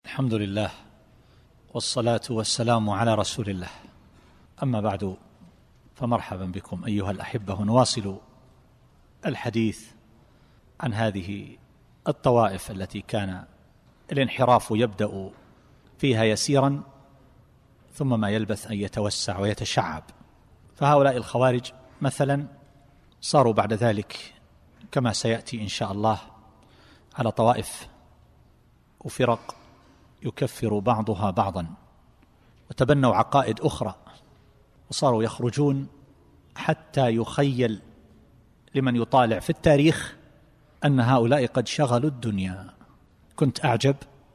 الحمد لله والصلاة والسلام على رسول الله. أما بعد، فمرحبا بكم أيها الأحبة، نواصل الحديث عن هذه الطوائف التي كان الانحراف يبدأ فيها يسيرا ثم ما يلبث أن يتوسع ويتشعب. فهؤلاء الخوارج مثلا صاروا بعد ذلك كما سيأتي إن شاء الله على طوائف وفرق يكفر بعضها بعضا، وتبنوا عقائد أخرى، وصاروا يخرجون حتى يخيل لمن يطالع في التاريخ أن هؤلاء قد شغلوا الدنيا. كنت أعجب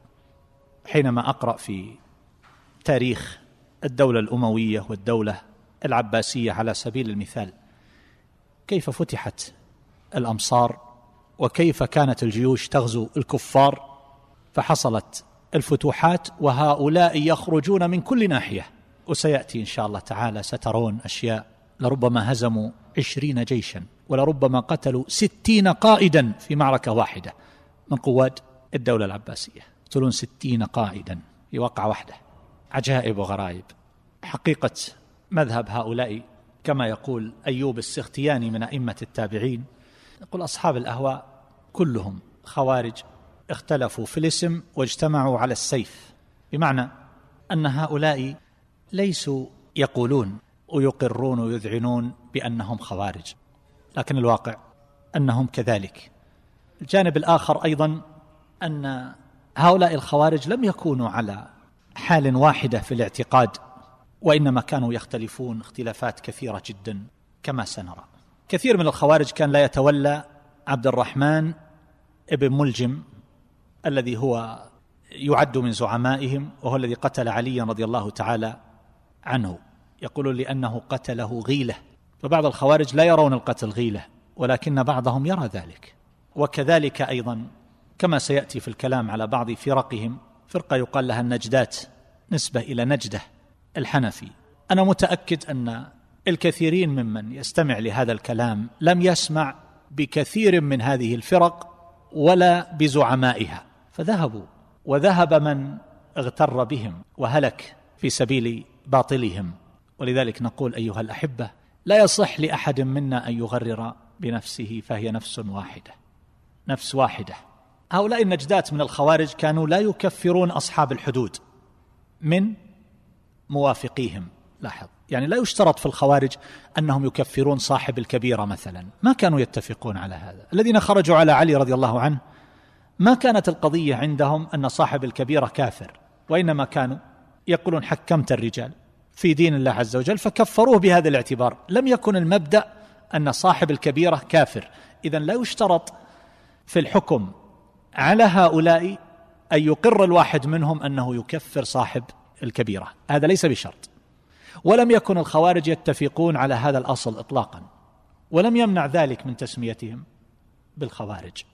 حينما أقرأ في تاريخ الدولة الأموية والدولة العباسية على سبيل المثال كيف فتحت الأمصار وكيف كانت الجيوش تغزو الكفار، فحصلت الفتوحات وهؤلاء يخرجون من كل ناحية. وسيأتي إن شاء الله تعالى سترون أشياء، لربما هزموا 20 جيشا ولربما قتلوا 60 قائدا في معركة واحدة من قوات الدولة العباسية. يقتلون 60 قائدا في وقعة واحدة. عجائب وغرائب. حقيقة مذهب هؤلاء كما يقول أيوب السختياني من أئمة التابعين، يقول أصحاب الأهواء كلهم خوارج اختلفوا في الاسم واجتمعوا على السيف، بمعنى أن هؤلاء ليسوا يقولون ويقرون ويذعنون بأنهم خوارج، لكن الواقع أنهم كذلك. الجانب الآخر أيضا أن هؤلاء الخوارج لم يكونوا على حال واحدة في الاعتقاد، وإنما كانوا يختلفون اختلافات كثيرة جدا كما سنرى. كثير من الخوارج كان لا يتولى عبد الرحمن ابن ملجم الذي هو يعد من زعمائهم، وهو الذي قتل عليا رضي الله تعالى عنه. يقولون لأنه قتله غيلة، فبعض الخوارج لا يرون القتل غيلة، ولكن بعضهم يرى ذلك. وكذلك أيضا كما سيأتي في الكلام على بعض فرقهم، فرقة يقال لها النجدات نسبة إلى نجدة الحنفي. أنا متأكد أن الكثيرين ممن يستمع لهذا الكلام لم يسمع بكثير من هذه الفرق ولا بزعمائها، فذهبوا، وذهب من اغتر بهم وهلك في سبيل باطلهم. ولذلك نقول أيها الأحبة، لا يصح لأحد منا أن يغرر بنفسه، فهي نفس واحدة، نفس واحدة. هؤلاء النجدات من الخوارج كانوا لا يكفرون أصحاب الحدود من موافقيهم. لاحظ، يعني لا يشترط في الخوارج أنهم يكفرون صاحب الكبيرة مثلا، ما كانوا يتفقون على هذا. الذين خرجوا على علي رضي الله عنه ما كانت القضية عندهم أن صاحب الكبيرة كافر، وإنما كانوا يقولون حكمت الرجال في دين الله عز وجل فكفروه بهذا الاعتبار. لم يكن المبدأ أن صاحب الكبيرة كافر. إذن لا يشترط في الحكم على هؤلاء أن يقر الواحد منهم أنه يكفر صاحب الكبيرة، هذا ليس بشرط. ولم يكن الخوارج يتفقون على هذا الأصل إطلاقا، ولم يمنع ذلك من تسميتهم بالخوارج.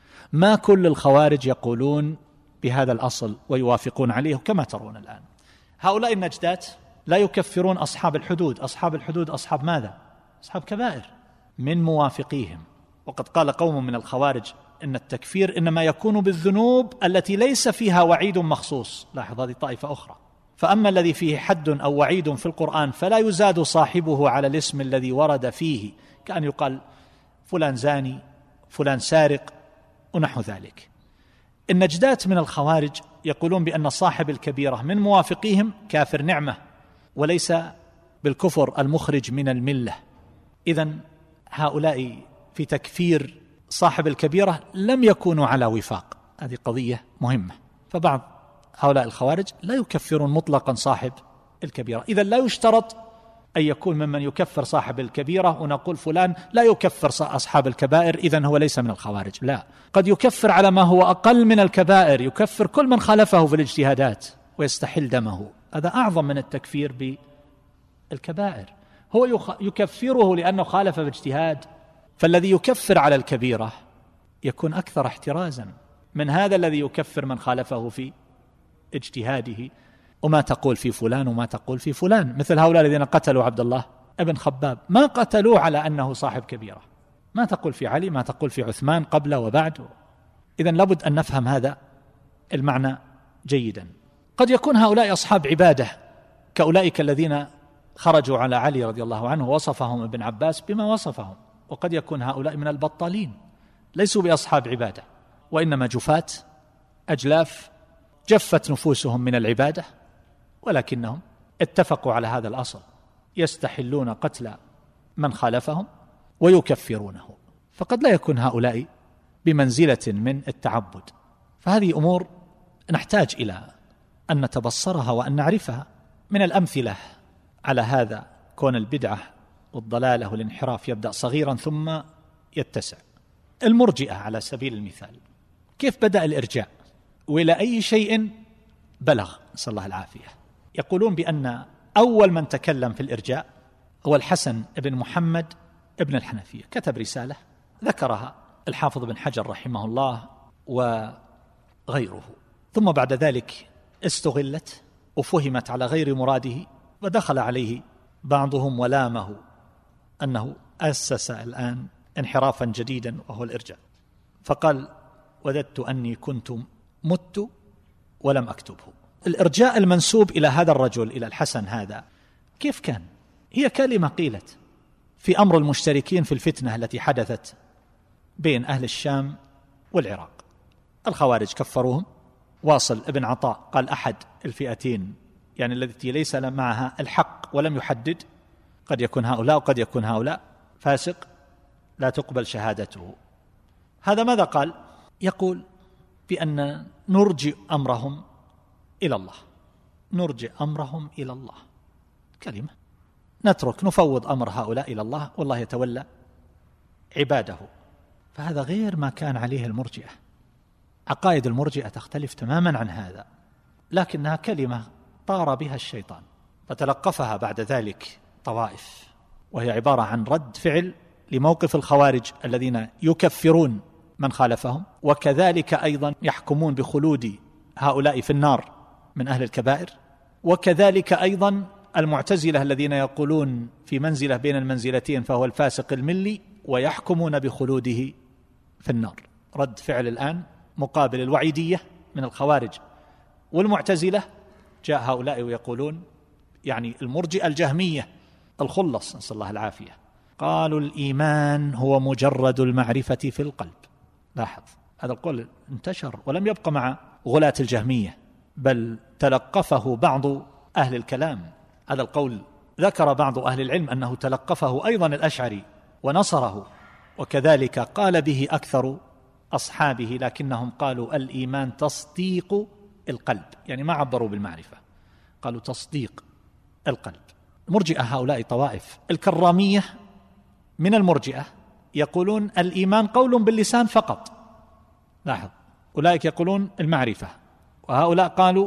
ما كل الخوارج يقولون بهذا الأصل ويوافقون عليه كما ترون الآن. هؤلاء النجدات لا يكفرون أصحاب الحدود. أصحاب الحدود أصحاب ماذا؟ أصحاب كبائر من موافقيهم. وقد قال قوم من الخوارج إن التكفير إنما يكون بالذنوب التي ليس فيها وعيد مخصوص. لاحظ، هذه طائفة أخرى. فأما الذي فيه حد أو وعيد في القرآن فلا يزاد صاحبه على الاسم الذي ورد فيه، كأن يقال فلان زاني، فلان سارق، ونحو ذلك. النجدات من الخوارج يقولون بأن صاحب الكبيرة من موافقيهم كافر نعمة، وليس بالكفر المخرج من الملة. إذن هؤلاء في تكفير صاحب الكبيرة لم يكونوا على وفاق. هذه قضية مهمة. فبعض هؤلاء الخوارج لا يكفرون مطلقا صاحب الكبيرة. إذن لا يشترط أن يكون ممن يكفر صاحب الكبيرة ونقول فلان لا يكفر أصحاب الكبائر إذن هو ليس من الخوارج. لا، قد يكفر على ما هو أقل من الكبائر، يكفر كل من خالفه في الاجتهادات ويستحل دمه. هذا أعظم من التكفير بالكبائر. هو يكفره لأنه خالف باجتهاد، فالذي يكفر على الكبيرة يكون أكثر احترازا من هذا الذي يكفر من خالفه في اجتهاده. وما تقول في فلان وما تقول في فلان، مثل هؤلاء الذين قتلوا عبد الله ابن خباب، ما قتلوه على أنه صاحب كبيرة. ما تقول في علي، ما تقول في عثمان قبل وبعد. إذن لابد أن نفهم هذا المعنى جيدا. قد يكون هؤلاء أصحاب عبادة كأولئك الذين خرجوا على علي رضي الله عنه ووصفهم ابن عباس بما وصفهم، وقد يكون هؤلاء من البطالين ليسوا بأصحاب عبادة، وإنما جفاة أجلاف جفت نفوسهم من العبادة، ولكنهم اتفقوا على هذا الأصل، يستحلون قتل من خالفهم ويكفرونه. فقد لا يكون هؤلاء بمنزلة من التعبد. فهذه أمور نحتاج إلى أن نتبصرها وأن نعرفها. من الأمثلة على هذا كون البدعة والضلالة والانحراف يبدأ صغيرا ثم يتسع. المرجئة على سبيل المثال، كيف بدأ الإرجاء وإلى أي شيء بلغ؟ نسأل الله العافية. يقولون بأن أول من تكلم في الإرجاء هو الحسن بن محمد ابن الحنفية، كتب رسالة ذكرها الحافظ بن حجر رحمه الله وغيره، ثم بعد ذلك استغلت وفهمت على غير مراده، ودخل عليه بعضهم ولامه أنه أسس الآن انحرافا جديدا وهو الإرجاء، فقال: وددت أني كنت مت ولم أكتبه. الإرجاء المنسوب إلى هذا الرجل، إلى الحسن هذا، كيف كان؟ هي كلمة قيلت في أمر المشتركين في الفتنة التي حدثت بين أهل الشام والعراق. الخوارج كفروهم، واصل ابن عطاء قال أحد الفئتين يعني التي ليس معها الحق ولم يحدد، قد يكون هؤلاء وقد يكون هؤلاء، فاسق لا تقبل شهادته. هذا ماذا قال؟ يقول بأن نرجئ أمرهم إلى الله، نرجئ أمرهم إلى الله، كلمة نترك نفوض أمر هؤلاء إلى الله والله يتولى عباده. فهذا غير ما كان عليه المرجئة. عقائد المرجئة تختلف تماما عن هذا، لكنها كلمة طار بها الشيطان فتلقفها بعد ذلك طوائف، وهي عبارة عن رد فعل لموقف الخوارج الذين يكفرون من خالفهم، وكذلك أيضا يحكمون بخلود هؤلاء في النار من أهل الكبائر، وكذلك أيضا المعتزلة الذين يقولون في منزلة بين المنزلتين فهو الفاسق الملي، ويحكمون بخلوده في النار. رد فعل الآن مقابل الوعيدية من الخوارج والمعتزلة، جاء هؤلاء ويقولون يعني المرجئة الجهمية الخلص نسأل الله العافية، قالوا الإيمان هو مجرد المعرفة في القلب. لاحظ هذا القول انتشر ولم يبقى مع غلاة الجهمية، بل تلقفه بعض أهل الكلام. هذا القول ذكر بعض أهل العلم أنه تلقفه أيضا الأشعري ونصره، وكذلك قال به أكثر أصحابه، لكنهم قالوا الإيمان تصديق القلب، يعني ما عبروا بالمعرفة، قالوا تصديق القلب. المرجئة هؤلاء طوائف. الكرامية من المرجئة يقولون الإيمان قول باللسان فقط، لاحظ، أولئك يقولون المعرفة، وهؤلاء قالوا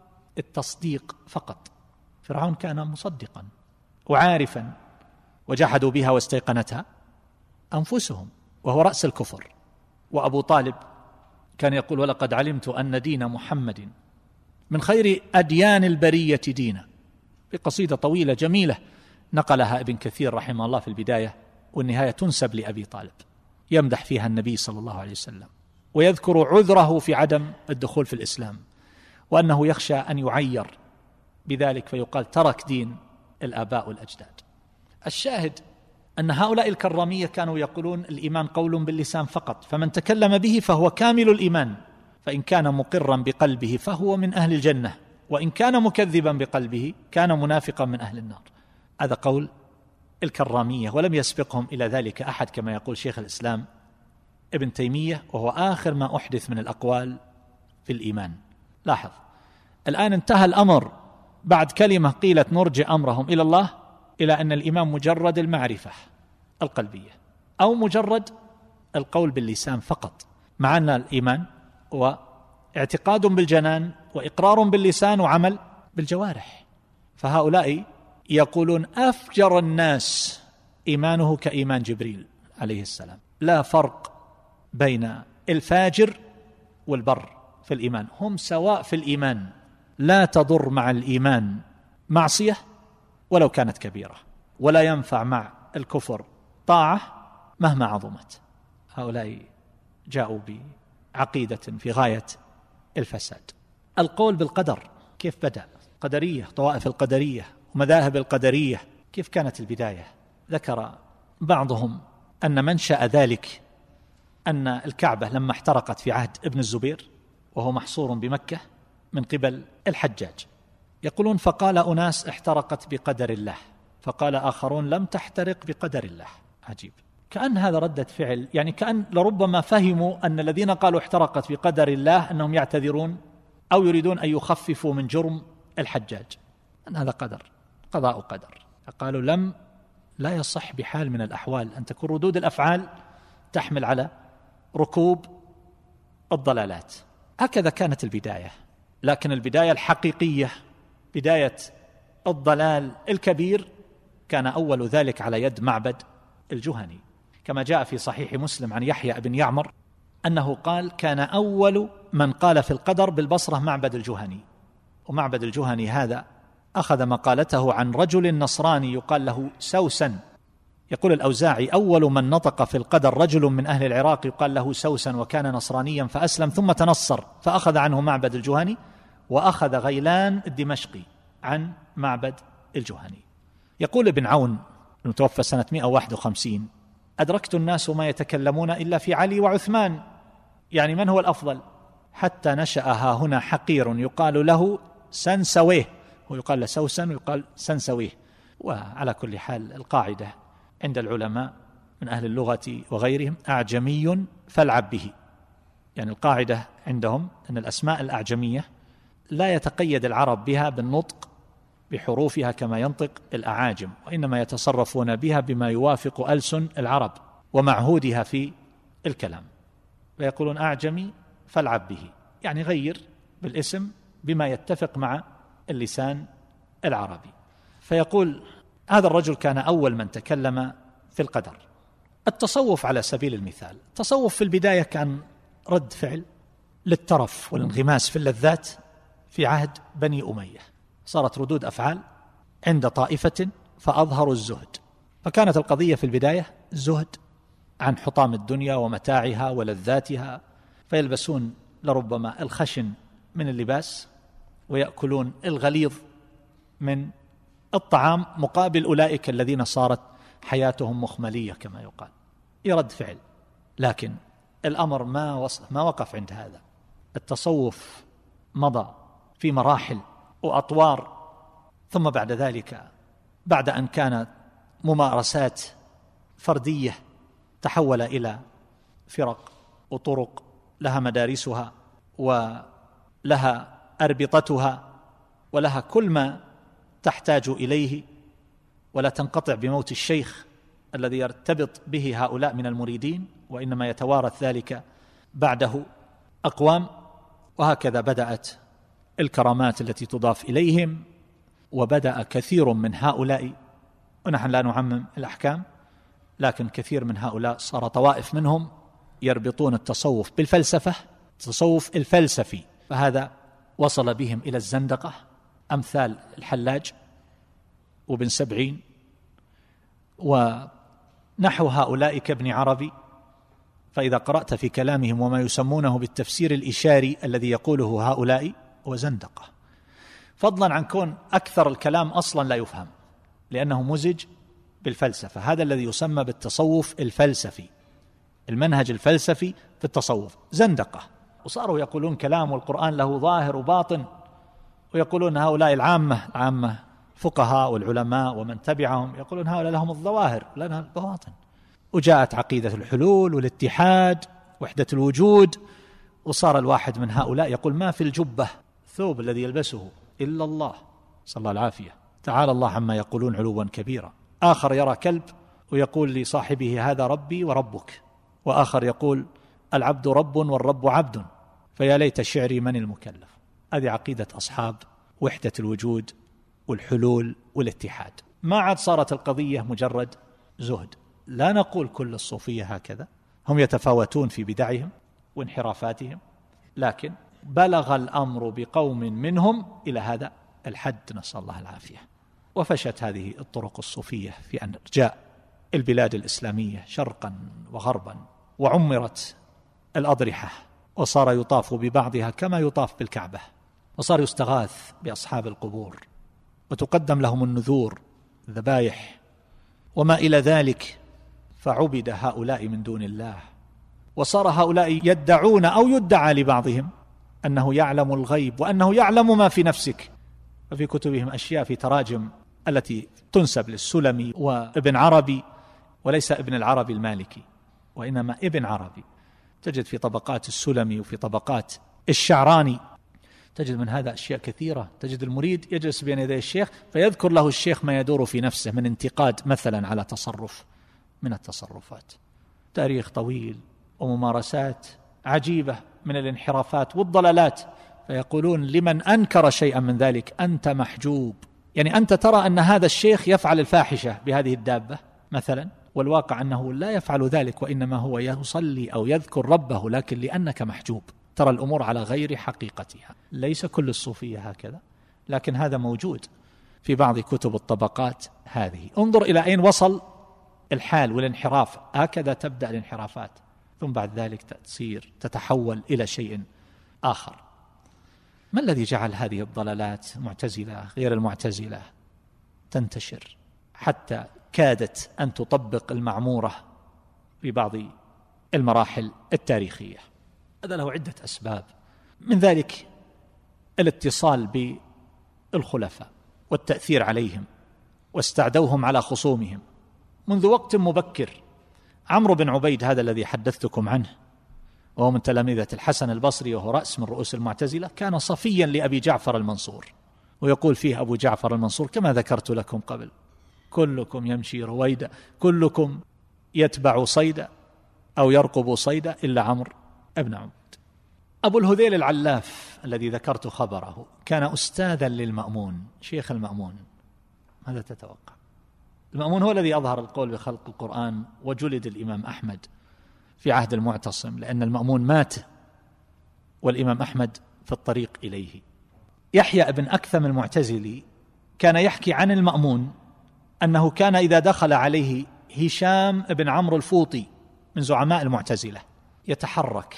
التصديق فقط. فرعون كان مصدقا وعارفا، وجحدوا بها واستيقنتها أنفسهم، وهو رأس الكفر. وأبو طالب كان يقول ولقد علمت أن دين محمد من خير أديان البرية دينا، في قصيدة طويلة جميلة نقلها ابن كثير رحمه الله في البداية والنهاية، تنسب لأبي طالب، يمدح فيها النبي صلى الله عليه وسلم، ويذكر عذره في عدم الدخول في الإسلام، وأنه يخشى أن يعير بذلك فيقال ترك دين الآباء والأجداد. الشاهد أن هؤلاء الكرامية كانوا يقولون الإيمان قول باللسان فقط، فمن تكلم به فهو كامل الإيمان، فإن كان مقرا بقلبه فهو من أهل الجنة، وإن كان مكذبا بقلبه كان منافقا من أهل النار. هذا قول الكرامية، ولم يسبقهم إلى ذلك أحد كما يقول شيخ الإسلام ابن تيمية، وهو آخر ما أحدث من الأقوال في الإيمان. لاحظ الآن انتهى الأمر بعد كلمة قيلت نرجع أمرهم إلى الله إلى أن الإيمان مجرد المعرفة القلبية أو مجرد القول باللسان فقط، مع أن الإيمان هو اعتقاد بالجنان وإقرار باللسان وعمل بالجوارح. فهؤلاء يقولون أفجر الناس إيمانه كإيمان جبريل عليه السلام، لا فرق بين الفاجر والبر في الإيمان، هم سواء في الإيمان، لا تضر مع الإيمان معصية ولو كانت كبيرة، ولا ينفع مع الكفر طاعة مهما عظمت. هؤلاء جاءوا بعقيدة في غاية الفساد. القول بالقدر كيف بدأ؟ قدرية، طوائف القدرية ومذاهب القدرية، كيف كانت البداية؟ ذكر بعضهم أن منشأ ذلك أن الكعبة لما احترقت في عهد ابن الزبير وهو محصور بمكة من قبل الحجاج، يقولون فقال أناس احترقت بقدر الله، فقال آخرون لم تحترق بقدر الله. عجيب، كأن هذا ردة فعل، يعني كأن لربما فهموا أن الذين قالوا احترقت بقدر الله أنهم يعتذرون أو يريدون أن يخففوا من جرم الحجاج، أن هذا قدر، قضاء قدر. فقالوا لا يصح بحال من الأحوال أن تكون ردود الأفعال تحمل على ركوب الضلالات. هكذا كانت البداية، لكن البداية الحقيقية، بداية الضلال الكبير، كان أول ذلك على يد معبد الجهني، كما جاء في صحيح مسلم عن يحيى بن يعمر أنه قال كان أول من قال في القدر بالبصرة معبد الجهني. ومعبد الجهني هذا أخذ مقالته عن رجل نصراني يقال له سوسن. يقول الأوزاعي أول من نطق في القدر رجل من أهل العراق يقال له سوسن، وكان نصرانيا فأسلم ثم تنصر فأخذ عنه معبد الجهني، وأخذ غيلان الدمشقي عن معبد الجهني. يقول ابن عون المتوفى سنة 151 أدركت الناس ما يتكلمون إلا في علي وعثمان، يعني من هو الأفضل؟ حتى نشأ ها هنا حقير يقال له سنسويه، ويقال له سوسن ويقال سنسويه. وعلى كل حال القاعدة عند العلماء من أهل اللغة وغيرهم أعجمي فالعب به، يعني القاعدة عندهم أن الأسماء الأعجمية لا يتقيد العرب بها بالنطق بحروفها كما ينطق الأعاجم، وإنما يتصرفون بها بما يوافق ألسن العرب ومعهودها في الكلام، فيقولون أعجمي فالعب به، يعني غير بالاسم بما يتفق مع اللسان العربي. فيقول هذا الرجل كان أول من تكلم في القدر. التصوف على سبيل المثال، التصوف في البداية كان رد فعل للترف والانغماس في اللذات في عهد بني أمية، صارت ردود أفعال عند طائفة فأظهروا الزهد، فكانت القضية في البداية زهد عن حطام الدنيا ومتاعها ولذاتها، فيلبسون لربما الخشن من اللباس ويأكلون الغليظ من الطعام مقابل أولئك الذين صارت حياتهم مخملية كما يقال، يرد فعل. لكن الأمر ما وقف عند هذا، التصوف مضى في مراحل وأطوار، ثم بعد ذلك بعد أن كانت ممارسات فردية تحول إلى فرق وطرق لها مدارسها ولها أربطتها ولها كل ما تحتاج إليه، ولا تنقطع بموت الشيخ الذي يرتبط به هؤلاء من المريدين، وإنما يتوارث ذلك بعده أقوام. وهكذا بدأت الكرامات التي تضاف إليهم، وبدأ كثير من هؤلاء، ونحن لا نعمم الأحكام، لكن كثير من هؤلاء صار طوائف منهم يربطون التصوف بالفلسفة، التصوف الفلسفي، فهذا وصل بهم إلى الزندقة، أمثال الحلاج وابن سبعين ونحو هؤلاء كابن عربي. فإذا قرأت في كلامهم وما يسمونه بالتفسير الإشاري الذي يقوله هؤلاء هو زندقة، فضلا عن كون أكثر الكلام أصلا لا يفهم لأنه مزج بالفلسفة. هذا الذي يسمى بالتصوف الفلسفي، المنهج الفلسفي في التصوف زندقة. وصاروا يقولون كلام والقرآن له ظاهر وباطن، ويقولون هؤلاء العامة فقهاء والعلماء ومن تبعهم يقولون هؤلاء لهم الظواهر لنا البواطن. وجاءت عقيدة الحلول والاتحاد وحدة الوجود، وصار الواحد من هؤلاء يقول ما في الجبة ثوب الذي يلبسه إلا الله، صلى الله العافية، تعالى الله عما يقولون علوا كبيرا. آخر يرى كلب ويقول لصاحبه هذا ربي وربك، وآخر يقول العبد رب والرب عبد، فيا ليت شعري من المكلف. هذه عقيدة أصحاب وحدة الوجود والحلول والاتحاد. ما عاد صارت القضية مجرد زهد. لا نقول كل الصوفية هكذا، هم يتفاوتون في بدعهم وانحرافاتهم، لكن بلغ الأمر بقوم منهم إلى هذا الحد، نسأل الله العافية. وفشت هذه الطرق الصوفية في أرجاء البلاد الإسلامية شرقا وغربا، وعمرت الأضرحة، وصار يطاف ببعضها كما يطاف بالكعبة، وصار يستغاث بأصحاب القبور وتقدم لهم النذور، الذبائح وما إلى ذلك، فعبد هؤلاء من دون الله. وصار هؤلاء يدعون أو يدعى لبعضهم أنه يعلم الغيب وأنه يعلم ما في نفسك. وفي كتبهم أشياء في تراجم التي تنسب للسلمي وابن عربي، وليس ابن العربي المالكي وإنما ابن عربي. تجد في طبقات السلمي وفي طبقات الشعراني تجد من هذا أشياء كثيرة. تجد المريد يجلس بين يدي الشيخ فيذكر له الشيخ ما يدور في نفسه من انتقاد مثلا على تصرف من التصرفات. تاريخ طويل وممارسات عجيبة من الانحرافات والضلالات. فيقولون لمن أنكر شيئا من ذلك أنت محجوب. يعني أنت ترى أن هذا الشيخ يفعل الفاحشة بهذه الدابة مثلا، والواقع أنه لا يفعل ذلك، وإنما هو يصلي أو يذكر ربه، لكن لأنك محجوب ترى الأمور على غير حقيقتها. ليس كل الصوفية هكذا، لكن هذا موجود في بعض كتب الطبقات هذه. انظر إلى أين وصل الحال والانحراف. هكذا تبدأ الانحرافات، ثم بعد ذلك تصير تتحول إلى شيء آخر. ما الذي جعل هذه الضلالات المعتزلة غير المعتزلة تنتشر حتى كادت أن تطبق المعمورة في بعض المراحل التاريخية؟ هذا له عدة أسباب، من ذلك الاتصال بالخلفاء والتأثير عليهم، واستعدوهم على خصومهم منذ وقت مبكر. عمرو بن عبيد هذا الذي حدثتكم عنه، وهو من تلاميذة الحسن البصري وهو رأس من رؤوس المعتزلة، كان صفيا لأبي جعفر المنصور. ويقول فيه أبو جعفر المنصور كما ذكرت لكم قبل: كلكم يمشي رويدا، كلكم يتبع صيدا أو يرقب صيدا إلا عمرو ابن عبيد. أبو الهذيل العلاف الذي ذكرت خبره كان أستاذا للمأمون، شيخ المأمون. ماذا تتوقع؟ المأمون هو الذي أظهر القول بخلق القرآن، وجلد الإمام أحمد في عهد المعتصم، لأن المأمون مات والإمام أحمد في الطريق إليه. يحيى بن أكثم المعتزلي كان يحكي عن المأمون أنه كان إذا دخل عليه هشام بن عمرو الفوطي من زعماء المعتزلة يتحرك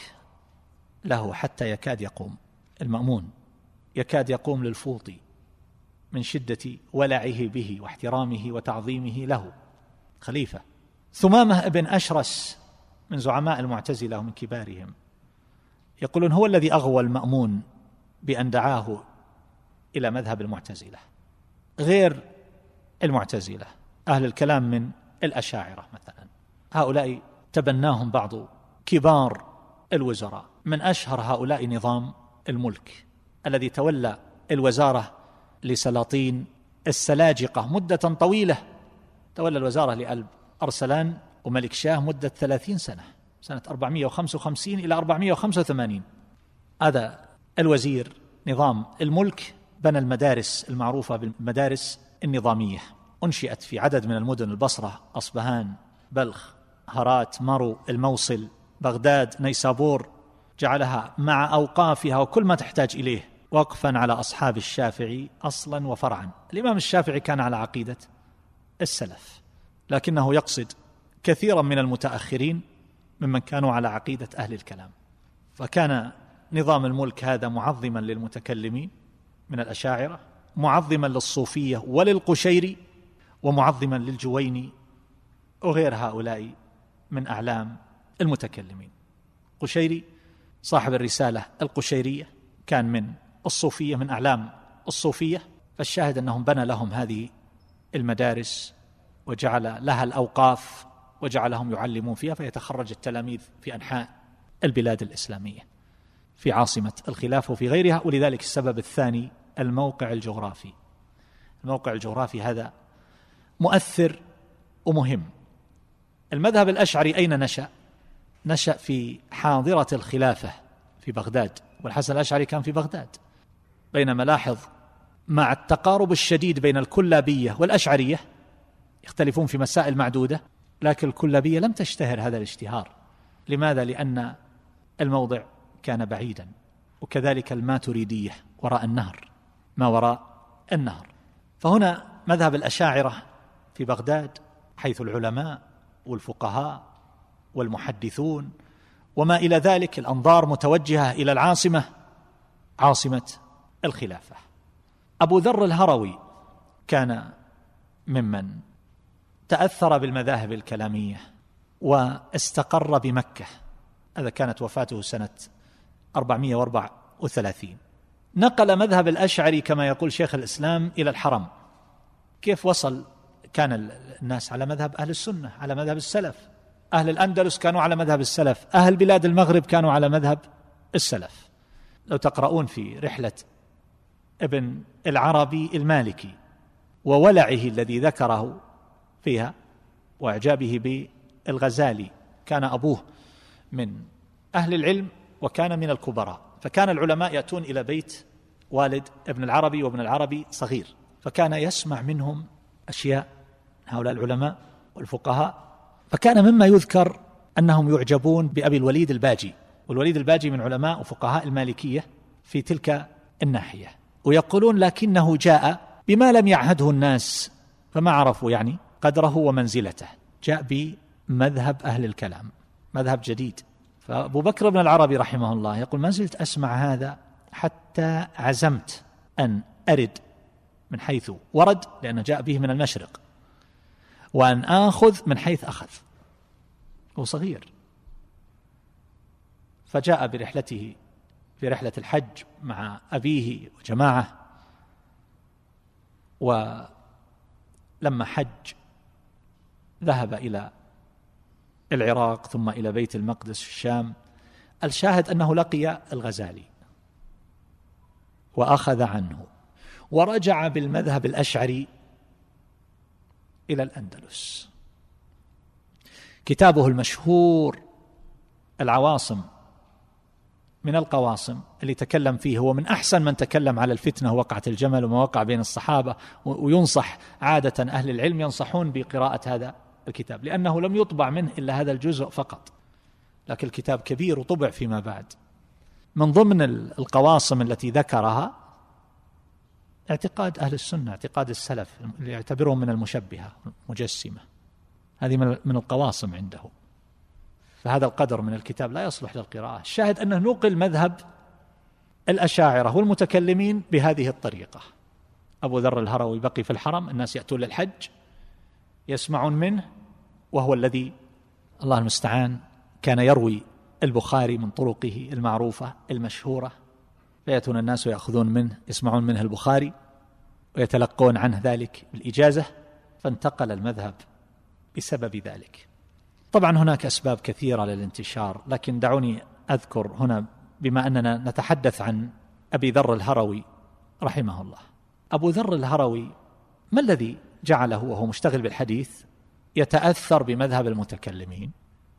له حتى يكاد يقوم. المأمون يكاد يقوم للفوطي من شدة ولعه به واحترامه وتعظيمه له، خليفة. ثمامة بن أشرس من زعماء المعتزلة ومن كبارهم يقولون هو الذي أغوى المأمون بأن دعاه إلى مذهب المعتزلة. غير المعتزلة أهل الكلام من الأشاعرة مثلا، هؤلاء تبناهم بعض كبار الوزراء. من أشهر هؤلاء نظام الملك الذي تولى الوزارة لسلاطين السلاجقة مدة طويلة. تولى الوزارة لألب أرسلان وملك شاه مدة 30 سنة، سنة 455 إلى 485. هذا الوزير نظام الملك بنى المدارس المعروفة بالمدارس النظامية، أنشئت في عدد من المدن: البصرة، أصبهان، بلخ، هرات، مرو، الموصل، بغداد، نيسابور. جعلها مع أوقافها وكل ما تحتاج إليه وقفا على أصحاب الشافعي أصلا وفرعا. الإمام الشافعي كان على عقيدة السلف، لكنه يقصد كثيرا من المتأخرين ممن كانوا على عقيدة أهل الكلام. فكان نظام الملك هذا معظما للمتكلمين من الأشاعرة، معظما للصوفية وللقشيري، ومعظما للجويني وغير هؤلاء من أعلام المتكلمين. قشيري صاحب الرسالة القشيرية كان من الصوفية، من أعلام الصوفية. فالشاهد أنهم بنى لهم هذه المدارس وجعل لها الأوقاف وجعلهم يعلمون فيها، فيتخرج التلاميذ في أنحاء البلاد الإسلامية في عاصمة الخلافة وفي غيرها. ولذلك السبب الثاني الموقع الجغرافي. الموقع الجغرافي هذا مؤثر ومهم. المذهب الأشعري أين نشأ؟ نشأ في حاضرة الخلافة في بغداد، والحسن الأشعري كان في بغداد. بينما لاحظ مع التقارب الشديد بين الكلابية والأشعرية يختلفون في مسائل معدودة، لكن الكلابية لم تشتهر هذا الاشتهار. لماذا؟ لأن الموضع كان بعيدا. وكذلك الماتريدية وراء النهر، ما وراء النهر. فهنا مذهب الأشاعرة في بغداد، حيث العلماء والفقهاء والمحدثون وما إلى ذلك، الأنظار متوجهة إلى العاصمة، عاصمة الخلافة. أبو ذر الهروي كان ممن تأثر بالمذاهب الكلامية واستقر بمكة، هذا كانت وفاته سنة 434. نقل مذهب الأشعري كما يقول شيخ الإسلام إلى الحرم. كيف وصل؟ كان الناس على مذهب أهل السنة، على مذهب السلف. أهل الأندلس كانوا على مذهب السلف، أهل بلاد المغرب كانوا على مذهب السلف. لو تقرؤون في رحلة ابن العربي المالكي وولعه الذي ذكره فيها وإعجابه بالغزالي، كان أبوه من أهل العلم وكان من الكبراء، فكان العلماء يأتون إلى بيت والد ابن العربي وابن العربي صغير، فكان يسمع منهم أشياء هؤلاء العلماء والفقهاء. فكان مما يذكر أنهم يعجبون بأبي الوليد الباجي، والوليد الباجي من علماء وفقهاء المالكية في تلك الناحية، ويقولون لكنه جاء بما لم يعهده الناس فما عرفوا يعني قدره ومنزلته، جاء بمذهب أهل الكلام، مذهب جديد. فأبو بكر بن العربي رحمه الله يقول: ما زلت أسمع هذا حتى عزمت أن أرد من حيث ورد، لأنه جاء به من المشرق، وأن آخذ من حيث أخذ. هو صغير، فجاء برحلته في رحلة الحج مع أبيه وجماعة، ولما حج ذهب إلى العراق ثم إلى بيت المقدس في الشام. الشاهد أنه لقي الغزالي وأخذ عنه، ورجع بالمذهب الأشعري إلى الأندلس. كتابه المشهور العواصم من القواصم اللي تكلم فيه، هو من أحسن من تكلم على الفتنة ووقعة الجمل وما وقع بين الصحابة، وينصح عادة أهل العلم ينصحون بقراءة هذا الكتاب، لأنه لم يطبع منه إلا هذا الجزء فقط، لكن الكتاب كبير وطبع فيما بعد. من ضمن القواصم التي ذكرها اعتقاد أهل السنة، اعتقاد السلف اللي يعتبرهم من المشبهة مجسمة، هذه من القواصم عنده. فهذا القدر من الكتاب لا يصلح للقراءة. الشاهد أنه نقل مذهب الأشاعرة والمتكلمين بهذه الطريقة. أبو ذر الهروي بقي في الحرم، الناس يأتون للحج يسمعون منه، وهو الذي الله المستعان كان يروي البخاري من طرقه المعروفة المشهورة، فيأتون الناس ويأخذون منه، يسمعون منه البخاري ويتلقون عنه ذلك بالإجازة، فانتقل المذهب بسبب ذلك. طبعا هناك أسباب كثيرة للانتشار، لكن دعوني أذكر هنا بما أننا نتحدث عن أبي ذر الهروي رحمه الله. أبو ذر الهروي ما الذي جعله وهو مشتغل بالحديث يتأثر بمذهب المتكلمين؟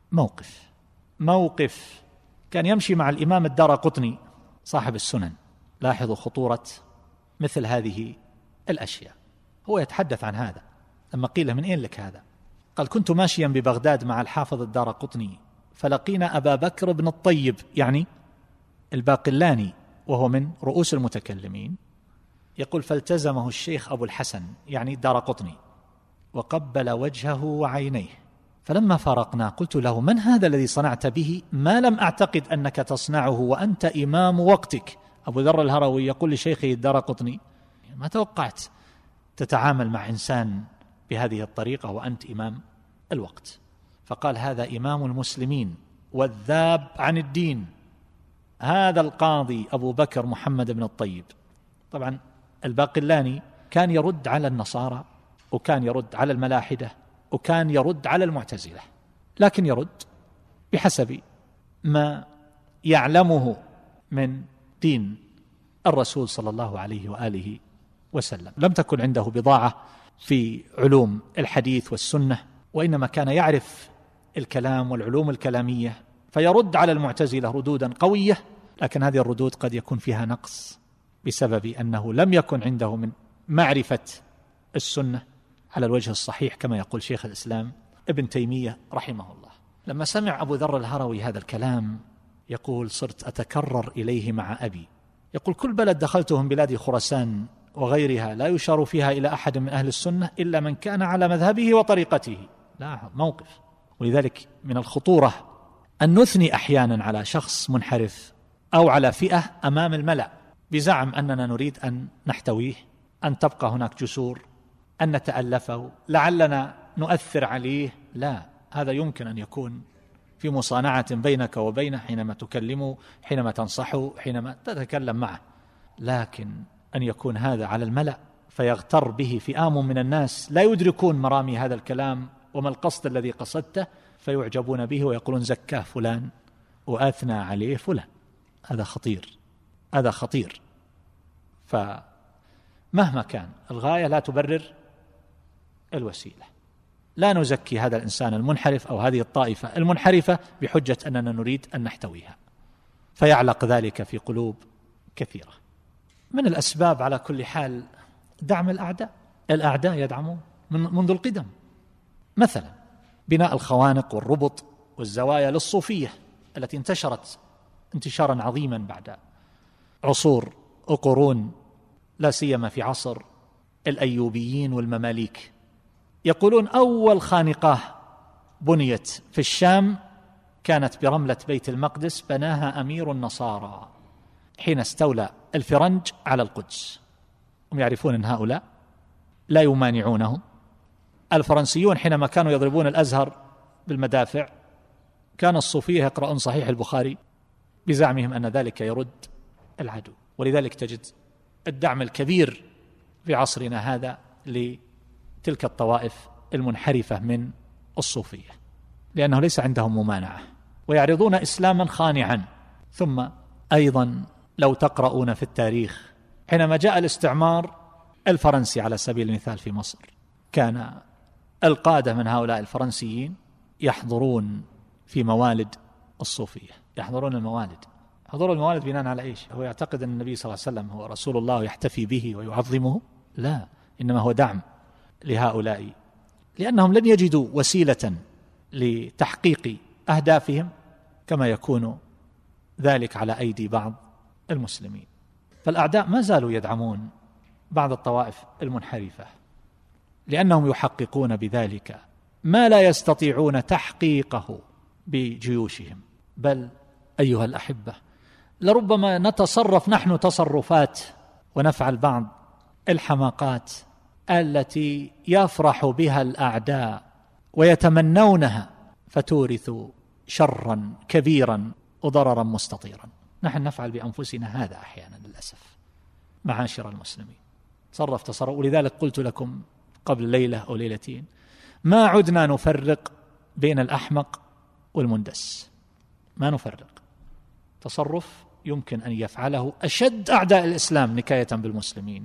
موقف كان يمشي مع الإمام الدارقطني صاحب السنن. لاحظوا خطورة مثل هذه الأشياء. هو يتحدث عن هذا لما قيل: من أين لك هذا؟ قال: كنت ماشيا ببغداد مع الحافظ الدارقطني، فلقينا أبا بكر بن الطيب يعني الباقلاني وهو من رؤوس المتكلمين، يقول: فالتزمه الشيخ أبو الحسن يعني الدارقطني وقبل وجهه وعينيه، فلما فارقنا قلت له: من هذا الذي صنعت به ما لم أعتقد أنك تصنعه وأنت إمام وقتك؟ أبو ذر الهروي يقول لشيخه الدارقطني: ما توقعت تتعامل مع إنسان بهذه الطريقة وأنت إمام الوقت. فقال: هذا إمام المسلمين والذاب عن الدين، هذا القاضي أبو بكر محمد بن الطيب. طبعا الباقلاني كان يرد على النصارى، وكان يرد على الملاحدة، وكان يرد على المعتزلة، لكن يرد بحسب ما يعلمه من دين الرسول صلى الله عليه وآله وسلم. لم تكن عنده بضاعة في علوم الحديث والسنة، وإنما كان يعرف الكلام والعلوم الكلامية، فيرد على المعتزلة ردودا قوية، لكن هذه الردود قد يكون فيها نقص بسبب أنه لم يكن عنده من معرفة السنة على الوجه الصحيح، كما يقول شيخ الإسلام ابن تيمية رحمه الله. لما سمع أبو ذر الهروي هذا الكلام يقول: صرت أتكرر إليه مع أبي. يقول: كل بلد دخلته من بلاد خراسان وغيرها لا يشار فيها إلى أحد من أهل السنة إلا من كان على مذهبه وطريقته. لا موقف. ولذلك من الخطورة أن نثني أحيانا على شخص منحرف أو على فئة أمام الملأ، بزعم أننا نريد أن نحتويه، أن تبقى هناك جسور، أن نتألفه، لعلنا نؤثر عليه. لا، هذا يمكن أن يكون في مصانعة بينك وبينه، حينما تكلمه، حينما تنصحه، حينما تتكلم معه. لكن أن يكون هذا على الملأ فيغتر به فئام من الناس لا يدركون مرامي هذا الكلام وما القصد الذي قصدته، فيعجبون به ويقولون زكاه فلان وأثنى عليه فلان. هذا خطير، هذا خطير. فمهما كان الغاية لا تبرر الوسيلة. لا نزكي هذا الإنسان المنحرف أو هذه الطائفة المنحرفة بحجة أننا نريد أن نحتويها، فيعلق ذلك في قلوب كثيرة. من الأسباب على كل حال دعم الأعداء. الأعداء يدعمون منذ القدم، مثلا بناء الخوانق والربط والزوايا للصوفية التي انتشرت انتشارا عظيما بعد عصور وقرون، لا سيما في عصر الأيوبيين والمماليك. يقولون أول خانقاه بنيت في الشام كانت برملة بيت المقدس، بناها أمير النصارى حين استولى الفرنج على القدس. هم يعرفون أن هؤلاء لا يمانعونهم. الفرنسيون حينما كانوا يضربون الأزهر بالمدافع كان الصوفية يقرؤون صحيح البخاري بزعمهم أن ذلك يرد العدو. ولذلك تجد الدعم الكبير في عصرنا هذا لتلك الطوائف المنحرفة من الصوفية، لأنه ليس عندهم ممانعة ويعرضون إسلاما خانعا. ثم أيضا لو تقرؤون في التاريخ، حينما جاء الاستعمار الفرنسي على سبيل المثال في مصر، كان القادة من هؤلاء الفرنسيين يحضرون في موالد الصوفية، يحضرون الموالد. حضور الموالد بناء على إيش؟ هو يعتقد أن النبي صلى الله عليه وسلم هو رسول الله يحتفي به ويعظمه؟ لا، إنما هو دعم لهؤلاء، لأنهم لن يجدوا وسيلة لتحقيق أهدافهم كما يكون ذلك على أيدي بعض المسلمين. فالأعداء ما زالوا يدعمون بعض الطوائف المنحرفة، لأنهم يحققون بذلك ما لا يستطيعون تحقيقه بجيوشهم. بل أيها الأحبة، لربما نتصرف نحن تصرفات ونفعل بعض الحماقات التي يفرح بها الأعداء ويتمنونها، فتورث شرا كبيرا وضررا مستطيرا. نحن نفعل بأنفسنا هذا أحيانا للأسف معاشر المسلمين، تصرف. ولذلك قلت لكم قبل ليلة أو ليلتين ما عدنا نفرق بين الأحمق والمندس، ما نفرق. تصرف يمكن أن يفعله أشد أعداء الإسلام نكاية بالمسلمين،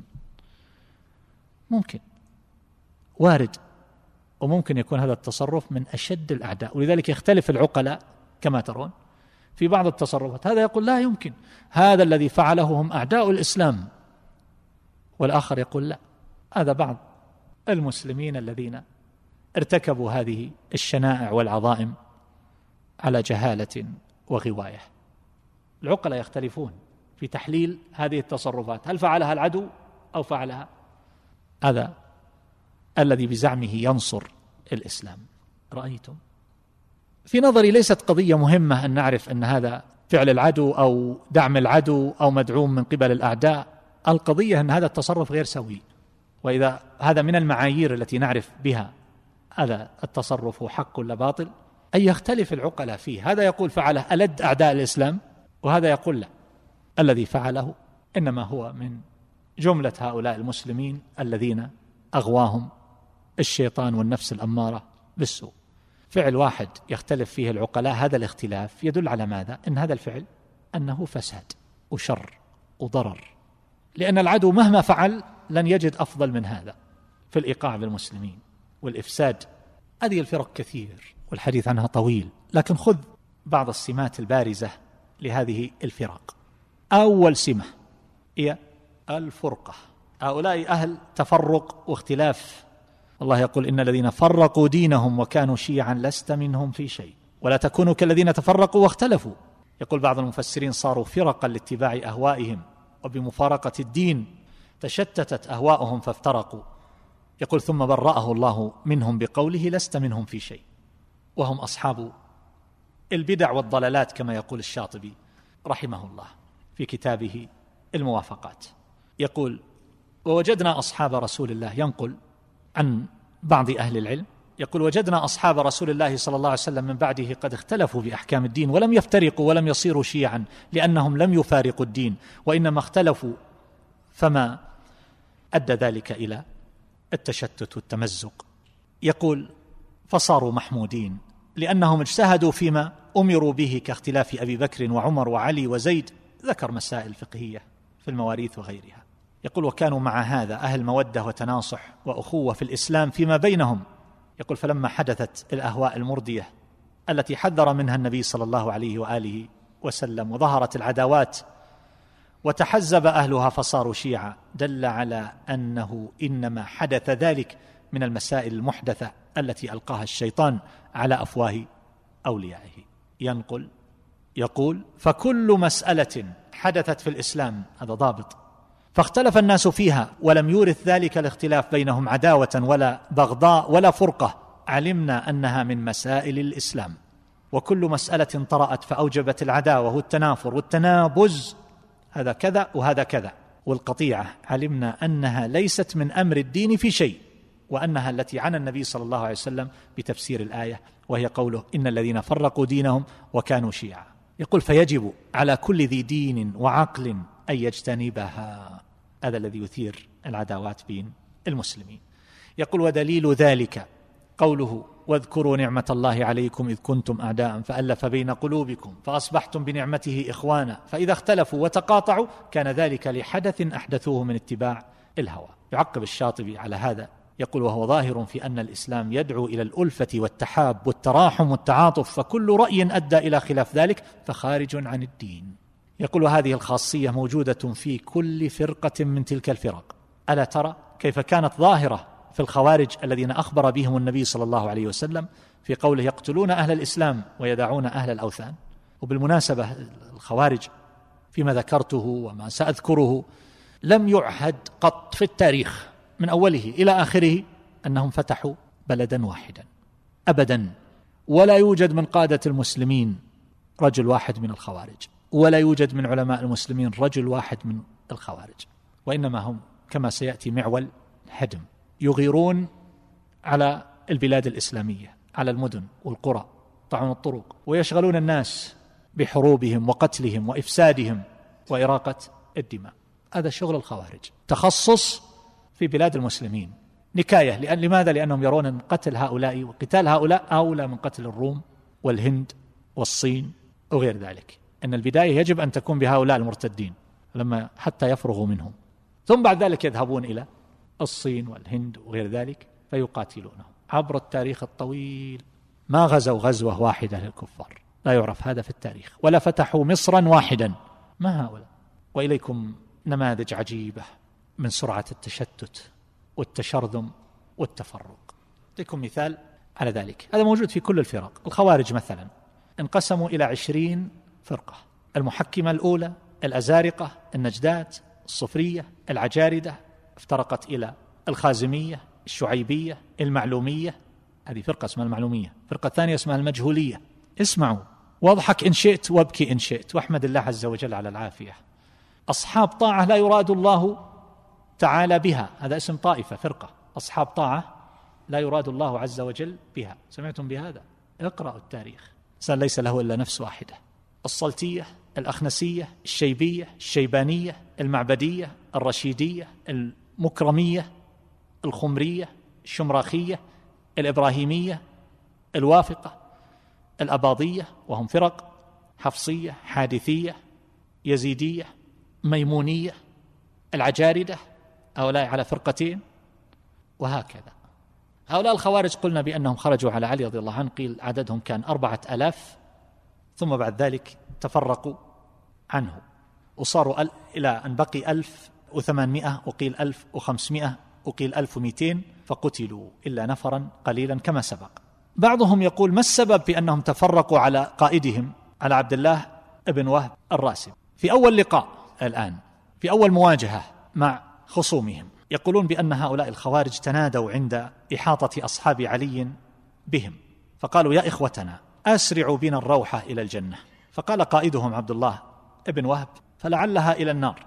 ممكن، وارد، وممكن يكون هذا التصرف من أشد الأعداء. ولذلك يختلف العقلاء كما ترون في بعض التصرفات. هذا يقول لا يمكن، هذا الذي فعله هم أعداء الإسلام، والآخر يقول لا، هذا بعض المسلمين الذين ارتكبوا هذه الشنائع والعظائم على جهالة وغواية. العقلاء يختلفون في تحليل هذه التصرفات، هل فعلها العدو أو فعلها هذا الذي بزعمه ينصر الإسلام. رأيتم؟ في نظري ليست قضية مهمة أن نعرف أن هذا فعل العدو أو دعم العدو أو مدعوم من قبل الأعداء. القضية أن هذا التصرف غير سوي، وإذا هذا من المعايير التي نعرف بها هذا التصرف حق ولا باطل، أن يختلف العقلاء فيه. هذا يقول فعله ألد أعداء الإسلام، وهذا يقول لا، الذي فعله إنما هو من جملة هؤلاء المسلمين الذين أغواهم الشيطان والنفس الأمارة بالسوء. فعل واحد يختلف فيه العقلاء، هذا الاختلاف يدل على ماذا؟ إن هذا الفعل أنه فساد وشر وضرر، لأن العدو مهما فعل لن يجد أفضل من هذا في الإيقاع بالمسلمين والإفساد. هذه الفرق كثير والحديث عنها طويل، لكن خذ بعض السمات البارزة لهذه الفرق. أول سمة هي الفرقة. هؤلاء أهل تفرق واختلاف. الله يقول إن الذين فرقوا دينهم وكانوا شيعا لست منهم في شيء ولا تكونوا كالذين تفرقوا واختلفوا. يقول بعض المفسرين صاروا فرقا لاتباع أهوائهم، وبمفارقة الدين تشتتت أهواؤهم فافترقوا. يقول ثم برأه الله منهم بقوله لست منهم في شيء، وهم أصحاب البدع والضلالات كما يقول الشاطبي رحمه الله في كتابه الموافقات. يقول: ووجدنا أصحاب رسول الله، ينقل عن بعض أهل العلم، يقول: وجدنا أصحاب رسول الله صلى الله عليه وسلم من بعده قد اختلفوا بأحكام الدين ولم يفترقوا ولم يصيروا شيعا، لأنهم لم يفارقوا الدين وإنما اختلفوا، فما أدى ذلك إلى التشتت والتمزق. يقول: فصاروا محمودين لأنهم اجتهدوا فيما أمروا به كاختلاف أبي بكر وعمر وعلي وزيد. ذكر مسائل فقهية في المواريث وغيرها. يقول: وكانوا مع هذا أهل مودة وتناصح وأخوة في الإسلام فيما بينهم. يقول: فلما حدثت الأهواء المردية التي حذر منها النبي صلى الله عليه وآله وسلم وظهرت العداوات وتحزب أهلها فصاروا شيعا، دل على أنه إنما حدث ذلك من المسائل المحدثة التي ألقاها الشيطان على أفواه أوليائه. يقول: فكل مسألة حدثت في الإسلام، هذا ضابط، فاختلف الناس فيها ولم يورث ذلك الاختلاف بينهم عداوة ولا بغضاء ولا فرقة، علمنا أنها من مسائل الإسلام. وكل مسألة طرأت فأوجبت العداوة والتنافر والتنابز، هذا كذا وهذا كذا، والقطيعة، علمنا أنها ليست من أمر الدين في شيء، وأنها التي عنى النبي صلى الله عليه وسلم بتفسير الآية، وهي قوله: إن الذين فرقوا دينهم وكانوا شيعا. يقول: فيجب على كل ذي دين وعقل أن يجتنبها. هذا الذي يثير العداوات بين المسلمين. يقول: ودليل ذلك قوله: واذكروا نعمة الله عليكم إذ كنتم أعداء فألف بين قلوبكم فأصبحتم بنعمته إخوانا فإذا اختلفوا وتقاطعوا كان ذلك لحدث أحدثوه من اتباع الهوى. يعقب الشاطبي على هذا يقول: وهو ظاهر في أن الإسلام يدعو إلى الألفة والتحاب والتراحم والتعاطف، فكل رأي أدى إلى خلاف ذلك فخارج عن الدين. يقول: وهذه الخاصية موجودة في كل فرقة من تلك الفرق. ألا ترى كيف كانت ظاهرة في الخوارج الذين أخبر بهم النبي صلى الله عليه وسلم في قوله: يقتلون أهل الإسلام ويدعون أهل الأوثان. وبالمناسبة الخوارج فيما ذكرته وما سأذكره لم يعهد قط في التاريخ من أوله إلى آخره أنهم فتحوا بلدا واحدا أبدا، ولا يوجد من قادة المسلمين رجل واحد من الخوارج، ولا يوجد من علماء المسلمين رجل واحد من الخوارج، وإنما هم كما سيأتي معول هدم، يغيرون على البلاد الإسلامية، على المدن والقرى، طعن الطرق، ويشغلون الناس بحروبهم وقتلهم وإفسادهم وإراقة الدماء. هذا شغل الخوارج، تخصص في بلاد المسلمين، نكاية. لماذا؟ لأنهم يرون أن قتل هؤلاء وقتال هؤلاء أولى من قتل الروم والهند والصين وغير ذلك، أن البداية يجب أن تكون بهؤلاء المرتدين لما حتى يفرغوا منهم، ثم بعد ذلك يذهبون إلى الصين والهند وغير ذلك فيقاتلونهم. عبر التاريخ الطويل ما غزوا غزوة واحدة للكفار، لا يعرف هذا في التاريخ، ولا فتحوا مصرا واحدا، ما هؤلاء. وإليكم نماذج عجيبة من سرعة التشتت والتشرذم والتفرق. أعطيكم مثال على ذلك، هذا موجود في كل الفرق. الخوارج مثلا انقسموا إلى 20 فرقة: المحكمة الأولى، الأزارقة، النجدات، الصفرية، العجاردة، افترقت إلى الخازمية، الشعيبية، المعلومية، هذه فرقة اسمها المعلومية، فرقة ثانية اسمها المجهولية. اسمعوا، واضحك إن شئت وابكي إن شئت، واحمد الله عز وجل على العافية. أصحاب طاعة لا يراد الله تعالى بها، هذا اسم طائفة، فرقة أصحاب طاعة لا يراد الله عز وجل بها. سمعتم بهذا؟ اقرأوا التاريخ، إنسان ليس له إلا نفس واحدة. الصلتية، الأخنسية، الشيبية، الشيبانية، المعبدية، الرشيدية، المكرمية، الخمرية، الشمراخية، الإبراهيمية، الوافقة، الأباضية وهم فرق، حفصية، حادثية، يزيدية، ميمونية، العجاردة، هؤلاء على فرقتين، وهكذا. هؤلاء الخوارج قلنا بأنهم خرجوا على علي رضي الله عنه، قيل عددهم كان 4000، ثم بعد ذلك تفرقوا عنه وصاروا إلى أن بقي 1800، وقيل 1500، وقيل 1200، فقتلوا إلا نفرا قليلا كما سبق. بعضهم يقول: ما السبب في أنهم تفرقوا على قائدهم، على عبد الله بن وهب الراسب في أول لقاء الآن، في أول مواجهة مع خصومهم؟ يقولون بأن هؤلاء الخوارج تنادوا عند إحاطة أصحاب علي بهم فقالوا: يا إخوتنا أسرعوا بنا الروحة إلى الجنة. فقال قائدهم عبد الله بن وهب: فلعلها إلى النار،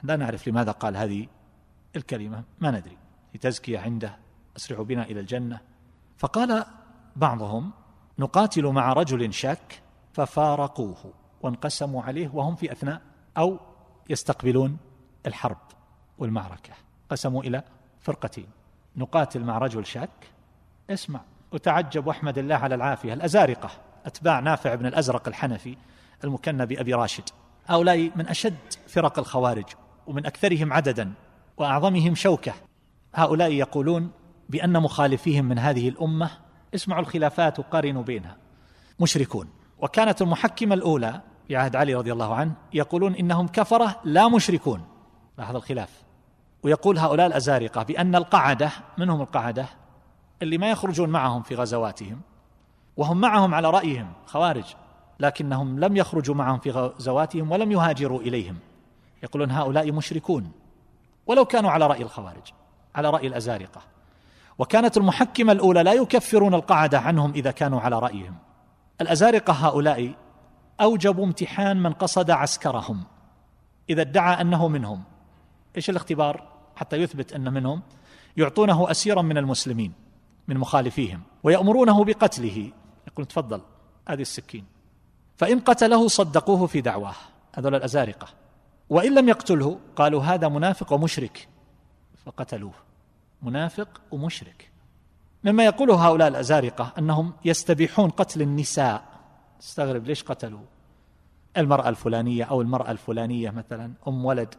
لا نعرف لماذا قال هذه الكلمة، ما ندري، في تزكية عنده، أسرعوا بنا إلى الجنة. فقال بعضهم: نقاتل مع رجل شاك، ففارقوه وانقسموا عليه وهم في أثناء أو يستقبلون الحرب والمعركة، قسموا إلى فرقتين. نقاتل مع رجل شاك، اسمع وتعجب واحمد الله على العافية. الأزارقة أتباع نافع بن الأزرق الحنفي المكنى بأبي راشد، هؤلاء من أشد فرق الخوارج ومن أكثرهم عددا وأعظمهم شوكة. هؤلاء يقولون بأن مخالفيهم من هذه الأمة، اسمعوا الخلافات وقارنوا بينها، مشركون. وكانت المحكمة الأولى في عهد علي رضي الله عنه يقولون إنهم كفرة لا مشركون، لاحظ الخلاف. ويقول هؤلاء الأزارقة بأن القعدة، منهم القعدة اللي ما يخرجون معهم في غزواتهم وهم معهم على رأيهم خوارج، لكنهم لم يخرجوا معهم في غزواتهم ولم يهاجروا إليهم، يقولون هؤلاء مشركون ولو كانوا على رأي الخوارج، على رأي الأزارقة. وكانت المحكمة الأولى لا يكفرون القعدة عنهم إذا كانوا على رأيهم. الأزارقة هؤلاء أوجبوا امتحان من قصد عسكرهم إذا ادعى أنه منهم. إيش الاختبار حتى يثبت أن منهم؟ يعطونه أسيرا من المسلمين من مخالفيهم ويأمرونه بقتله، يقول تفضل هذه السكين، فإن قتله صدقوه في دعواه، هذول الأزارقة، وإن لم يقتله قالوا هذا منافق ومشرك فقتلوه، منافق ومشرك. مما يقوله هؤلاء الأزارقة أنهم يستبيحون قتل النساء. استغرب ليش قتلوا المرأة الفلانية أو المرأة الفلانية، مثلا أم ولد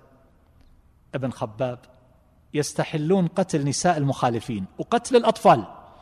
ابن خباب، يستحلون قتل نساء المخالفين وقتل الأطفال،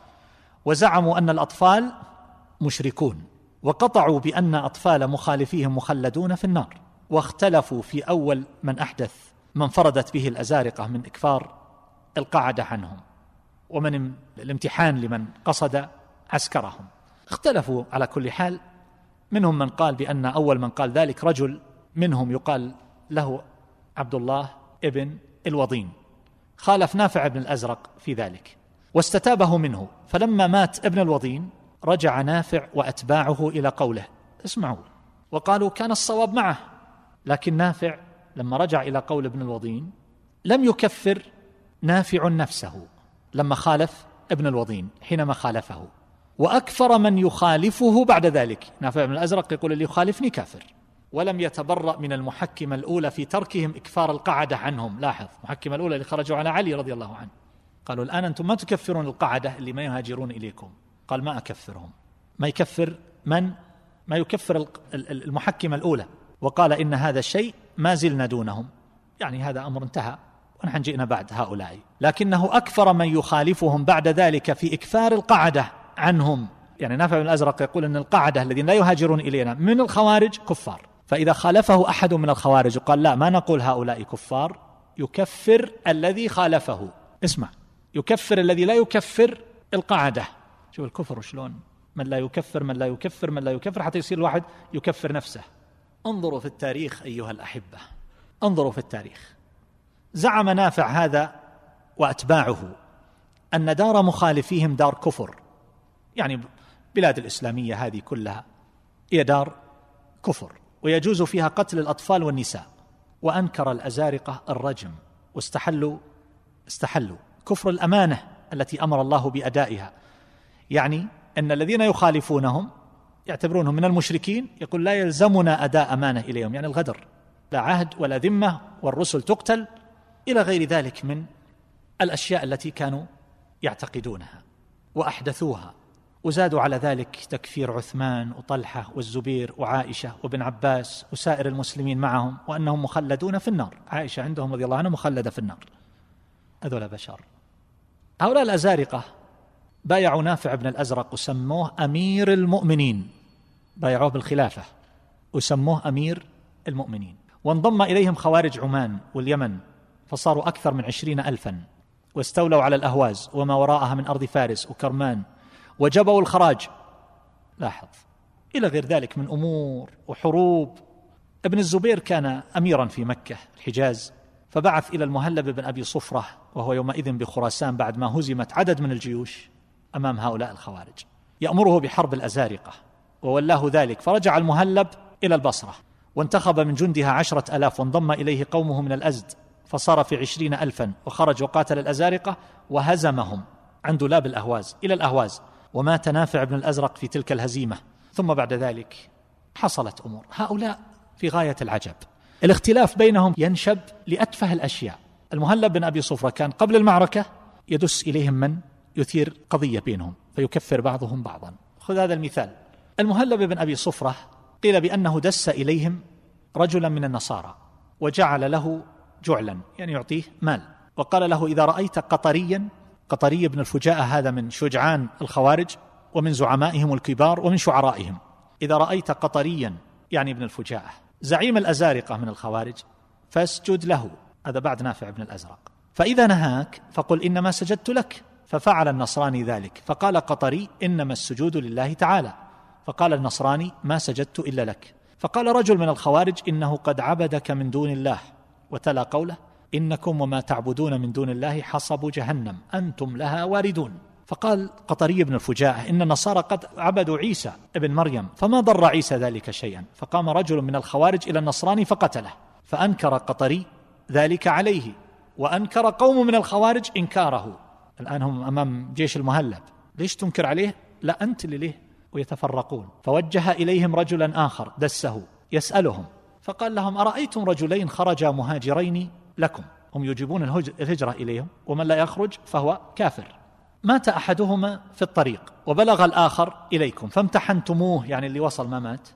وزعموا أن الأطفال مشركون، وقطعوا بأن أطفال مخالفيهم مخلدون في النار. واختلفوا في أول من أحدث من فرضت به الأزارقة من إكفار القعدة عنهم ومن الامتحان لمن قصد عسكرهم. اختلفوا على كل حال. منهم من قال بأن أول من قال ذلك رجل منهم يقال له عبد الله ابن الوضين، خالف نافع بن الأزرق في ذلك واستتابه منه. فلما مات ابن الوضين رجع نافع وأتباعه إلى قوله، اسمعوا، وقالوا كان الصواب معه. لكن نافع لما رجع إلى قول ابن الوضين لم يكفر نافع نفسه لما خالف ابن الوضين حينما خالفه، وأكفر من يخالفه بعد ذلك. نافع بن الأزرق يقول اللي يخالفني كافر، ولم يتبرأ من المحكمة الأولى في تركهم إكفار القعدة عنهم. لاحظ، المحكمة الأولى اللي خرجوا على علي رضي الله عنه قالوا الآن أنتم ما تكفرون القعدة اللي ما يهاجرون إليكم، قال ما أكفرهم. ما يكفر من؟ ما يكفر المحكمة الأولى، وقال إن هذا الشيء ما زلنا دونهم، يعني هذا أمر انتهى ونحن جئنا بعد هؤلاء. لكنه أكفر من يخالفهم بعد ذلك في إكفار القعدة عنهم. يعني نافع بن الأزرق يقول أن القعدة الذين لا يهاجرون إلينا من الخوارج كفار، فإذا خالفه أحد من الخوارج وقال لا ما نقول هؤلاء كفار، يكفر الذي خالفه. اسمع، يكفر الذي لا يكفر القعدة. شوف الكفر شلون، من لا يكفر من لا يكفر من لا يكفر حتى يصير الواحد يكفر نفسه. انظروا في التاريخ أيها الأحبة، انظروا في التاريخ. زعم نافع هذا وأتباعه أن دار مخالفيهم دار كفر، يعني بلاد الإسلامية هذه كلها هي دار كفر ويجوز فيها قتل الأطفال والنساء. وأنكر الأزارقة الرجم واستحلوا كفر الأمانة التي أمر الله بأدائها، يعني أن الذين يخالفونهم يعتبرونهم من المشركين، يقول لا يلزمنا أداء أمانة إليهم، يعني الغدر، لا عهد ولا ذمة والرسل تقتل إلى غير ذلك من الأشياء التي كانوا يعتقدونها وأحدثوها. وزادوا على ذلك تكفير عثمان وطلحة والزبير وعائشة وابن عباس وسائر المسلمين معهم، وأنهم مخلدون في النار. عائشة عندهم رضي الله عنها مخلدة في النار. هذول بشر. هؤلاء الأزارقة بايعوا نافع بن الأزرق وسموه أمير المؤمنين، بايعوه بالخلافة وسموه أمير المؤمنين. وانضم إليهم خوارج عمان واليمن فصاروا أكثر من 20,000، واستولوا على الأهواز وما وراءها من أرض فارس وكرمان، وجبوا الخراج. لاحظ، إلى غير ذلك من أمور وحروب. ابن الزبير كان أميرا في مكة الحجاز، فبعث إلى المهلب بن أبي صفرة وهو يومئذ بخراسان بعد ما هزمت عدد من الجيوش أمام هؤلاء الخوارج، يأمره بحرب الأزارقة، وولاه ذلك. فرجع المهلب إلى البصرة وانتخب من جندها 10,000 وانضم إليه قومه من الأزد، فصار في 20,000، وخرج وقاتل الأزارقة وهزمهم عن دولاب الأهواز إلى الأهواز، ومات نافع بن الأزرق في تلك الهزيمة. ثم بعد ذلك حصلت أمور. هؤلاء في غاية العجب، الاختلاف بينهم ينشب لأتفه الأشياء. المهلب بن أبي صفرة كان قبل المعركة يدس إليهم من يثير قضية بينهم فيكفر بعضهم بعضا. خذ هذا المثال. المهلب بن أبي صفرة قيل بأنه دس إليهم رجلا من النصارى وجعل له جعلا، يعني يعطيه مال، وقال له: إذا رأيت قطريا، قطري بن الفجاءة هذا من شجعان الخوارج ومن زعمائهم الكبار ومن شعرائهم، إذا رأيت قطريا يعني ابن الفجاءة زعيم الأزارقة من الخوارج فاسجد له. هذا بعد نافع بن الأزرق. فإذا نهاك فقل إنما سجدت لك. ففعل النصراني ذلك، فقال قطري: إنما السجود لله تعالى. فقال النصراني: ما سجدت إلا لك. فقال رجل من الخوارج: إنه قد عبدك من دون الله، وتلا قوله: إنكم وما تعبدون من دون الله حصب جهنم أنتم لها واردون. فقال قطري بن الفجاءة: إن النصارى قد عبدوا عيسى ابن مريم فما ضر عيسى ذلك شيئا. فقام رجل من الخوارج إلى النصراني فقتله، فأنكر قطري ذلك عليه، وأنكر قوم من الخوارج إنكاره. الآن هم أمام جيش المهلب: ليش تنكر عليه؟ لا أنت اللي ليه. ويتفرقون. فوجه إليهم رجلا آخر دسه يسألهم، فقال لهم: أرأيتم رجلين خرجا مهاجرين لكم، هم يجيبون الهجرة إليهم، ومن لا يخرج فهو كافر، مات أحدهما في الطريق وبلغ الآخر إليكم فامتحنتموه، يعني اللي وصل ما مات،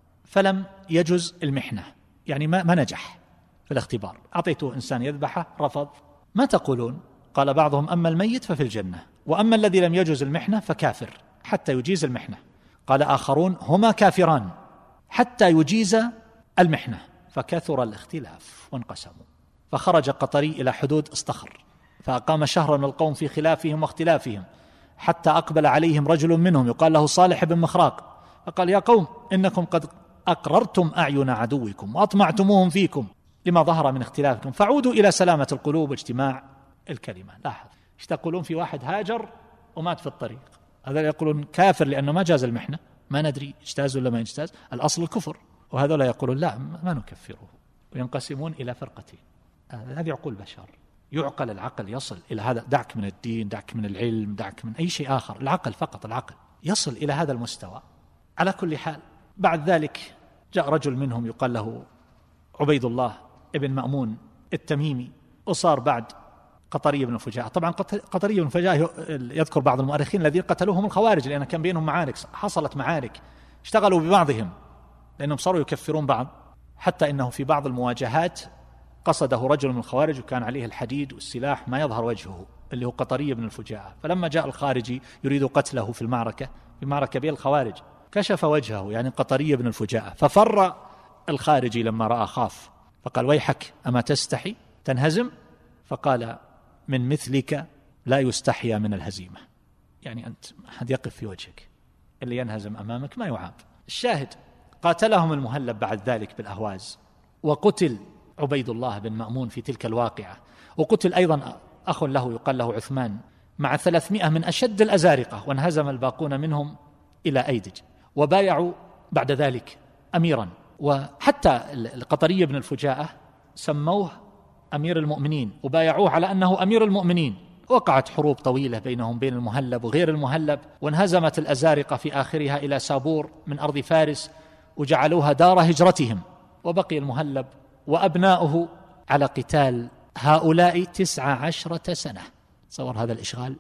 فلم يجز المحنة، يعني ما نجح في الاختبار، أعطيته إنسان يذبحه رفض، ما تقولون؟ قال بعضهم: أما الميت ففي الجنة، وأما الذي لم يجز المحنة فكافر حتى يجيز المحنة. قال آخرون: هما كافران حتى يجيز المحنة. فكثر الاختلاف وانقسموا. فخرج قطري إلى حدود اصطخر، فأقام شهرا القوم في خلافهم واختلافهم، حتى أقبل عليهم رجل منهم يقال له صالح بن مخراق، فقال: يا قوم، إنكم قد أقررتم أعين عدوكم وأطمعتموهم فيكم لما ظهر من اختلافكم، فعودوا إلى سلامة القلوب واجتماع الكلمة. لاحظ ايش تقولون في واحد هاجر ومات في الطريق؟ هذا يقولون كافر لأنه ما جاز المحنة، ما ندري اجتاز ولا ما اجتاز، الأصل الكفر. وهذا لا يقولون لا ما نكفره، وينقسمون إلى فرقتين. هذه عقول بشر، يعقل العقل يصل إلى هذا. دعك من الدين، دعك من العلم، دعك من أي شيء آخر، العقل فقط، العقل يصل إلى هذا المستوى. على كل حال، بعد ذلك جاء رجل منهم يقال له عبيد الله ابن مأمون التميمي، وصار بعد قطري بن الفجاءة. طبعا قطري بن الفجاءة يذكر بعض المؤرخين الذين قتلوهم الخوارج، لأن كان بينهم معارك، حصلت معارك، اشتغلوا ببعضهم لأنهم صاروا يكفرون بعض، حتى إنه في بعض المواجهات قصده رجل من الخوارج وكان عليه الحديد والسلاح ما يظهر وجهه، اللي هو قطري بن الفجاءة. فلما جاء الخارجي يريد قتله في المعركة بين الخوارج، كشف وجهه، يعني قطري بن الفجاءة، ففر الخارجي لما رأى خاف، فقال: ويحك، أما تستحي تنهزم؟ فقال: من مثلك لا يستحيا من الهزيمة، يعني أنت أحد يقف في وجهك، اللي ينهزم أمامك ما يعاب. الشاهد، قاتلهم المهلب بعد ذلك بالأهواز، وقتل عبيد الله بن مأمون في تلك الواقعة، وقتل أيضا أخ له يقال له عثمان مع 300 من أشد الأزارقة، وانهزم الباقون منهم إلى أيدج، وبايعوا بعد ذلك أميرا. وحتى القطري بن الفجاءة سموه أمير المؤمنين وبايعوه على أنه أمير المؤمنين. وقعت حروب طويلة بينهم بين المهلب وغير المهلب، وانهزمت الأزارقة في آخرها إلى سابور من أرض فارس وجعلوها دار هجرتهم، وبقي المهلب وأبناؤه على قتال هؤلاء 19 سنة. تصور هذا الإشغال،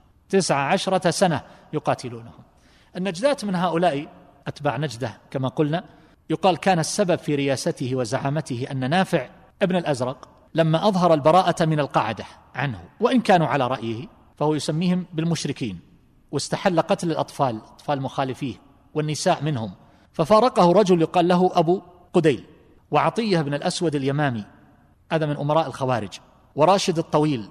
19 سنة يقاتلونهم. النجدات من هؤلاء أتباع نجدة كما قلنا، يقال كان السبب في رياسته وزعامته أن نافع ابن الأزرق لما أظهر البراءة من القعدة عنه، وإن كانوا على رأيه، فهو يسميهم بالمشركين، واستحل قتل الأطفال، أطفال مخالفيه والنساء منهم، ففارقه رجل يقال له أبو قديل، وعطية بن الأسود اليمامي، هذا من أمراء الخوارج، وراشد الطويل،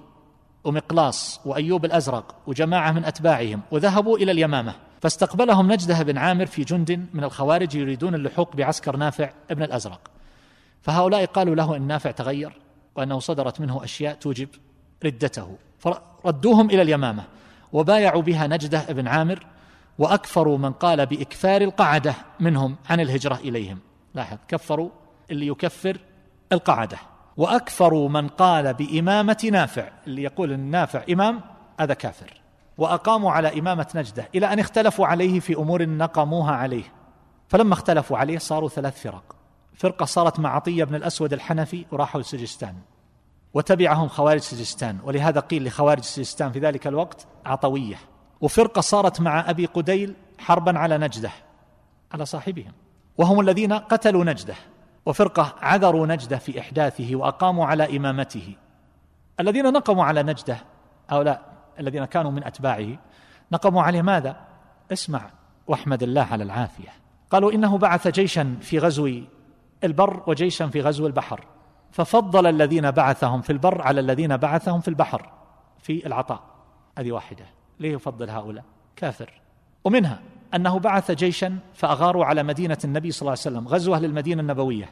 ومقلاص، وأيوب الأزرق، وجماعة من أتباعهم، وذهبوا إلى اليمامة، فاستقبلهم نجده بن عامر في جند من الخوارج يريدون اللحوق بعسكر نافع ابن الأزرق. فهؤلاء قالوا له إن نافع تغير وأنه صدرت منه أشياء توجب ردته، فردوهم إلى اليمامة وبايعوا بها نجده بن عامر، وأكفروا من قال بإكفار القعدة منهم عن الهجرة إليهم. لاحظ، كفروا اللي يكفر القعدة. وأكثر من قال بإمامة نافع، اللي يقول أن نافع إمام هذا كافر. وأقاموا على إمامة نجدة إلى أن اختلفوا عليه في أمور نقموها عليه، فلما اختلفوا عليه صاروا 3 فرق. فرقة صارت مع عطية بن الأسود الحنفي وراحوا لسجستان، وتبعهم خوارج سجستان، ولهذا قيل لخوارج سجستان في ذلك الوقت عطوية. وفرقة صارت مع أبي قديل حربا على نجدة، على صاحبهم، وهم الذين قتلوا نجدة. وفرقة عذروا نجدة في إحداثه وأقاموا على إمامته. الذين نقموا على نجدة هؤلاء الذين كانوا من أتباعه نقموا عليه ماذا؟ اسمع واحمد الله على العافية. قالوا إنه بعث جيشا في غزو البر وجيشا في غزو البحر، ففضل الذين بعثهم في البر على الذين بعثهم في البحر في العطاء. هذه واحدة. ليه يفضل هؤلاء؟ كافر. ومنها أنه بعث جيشا فأغاروا على مدينة النبي صلى الله عليه وسلم، غزوة للمدينة النبوية،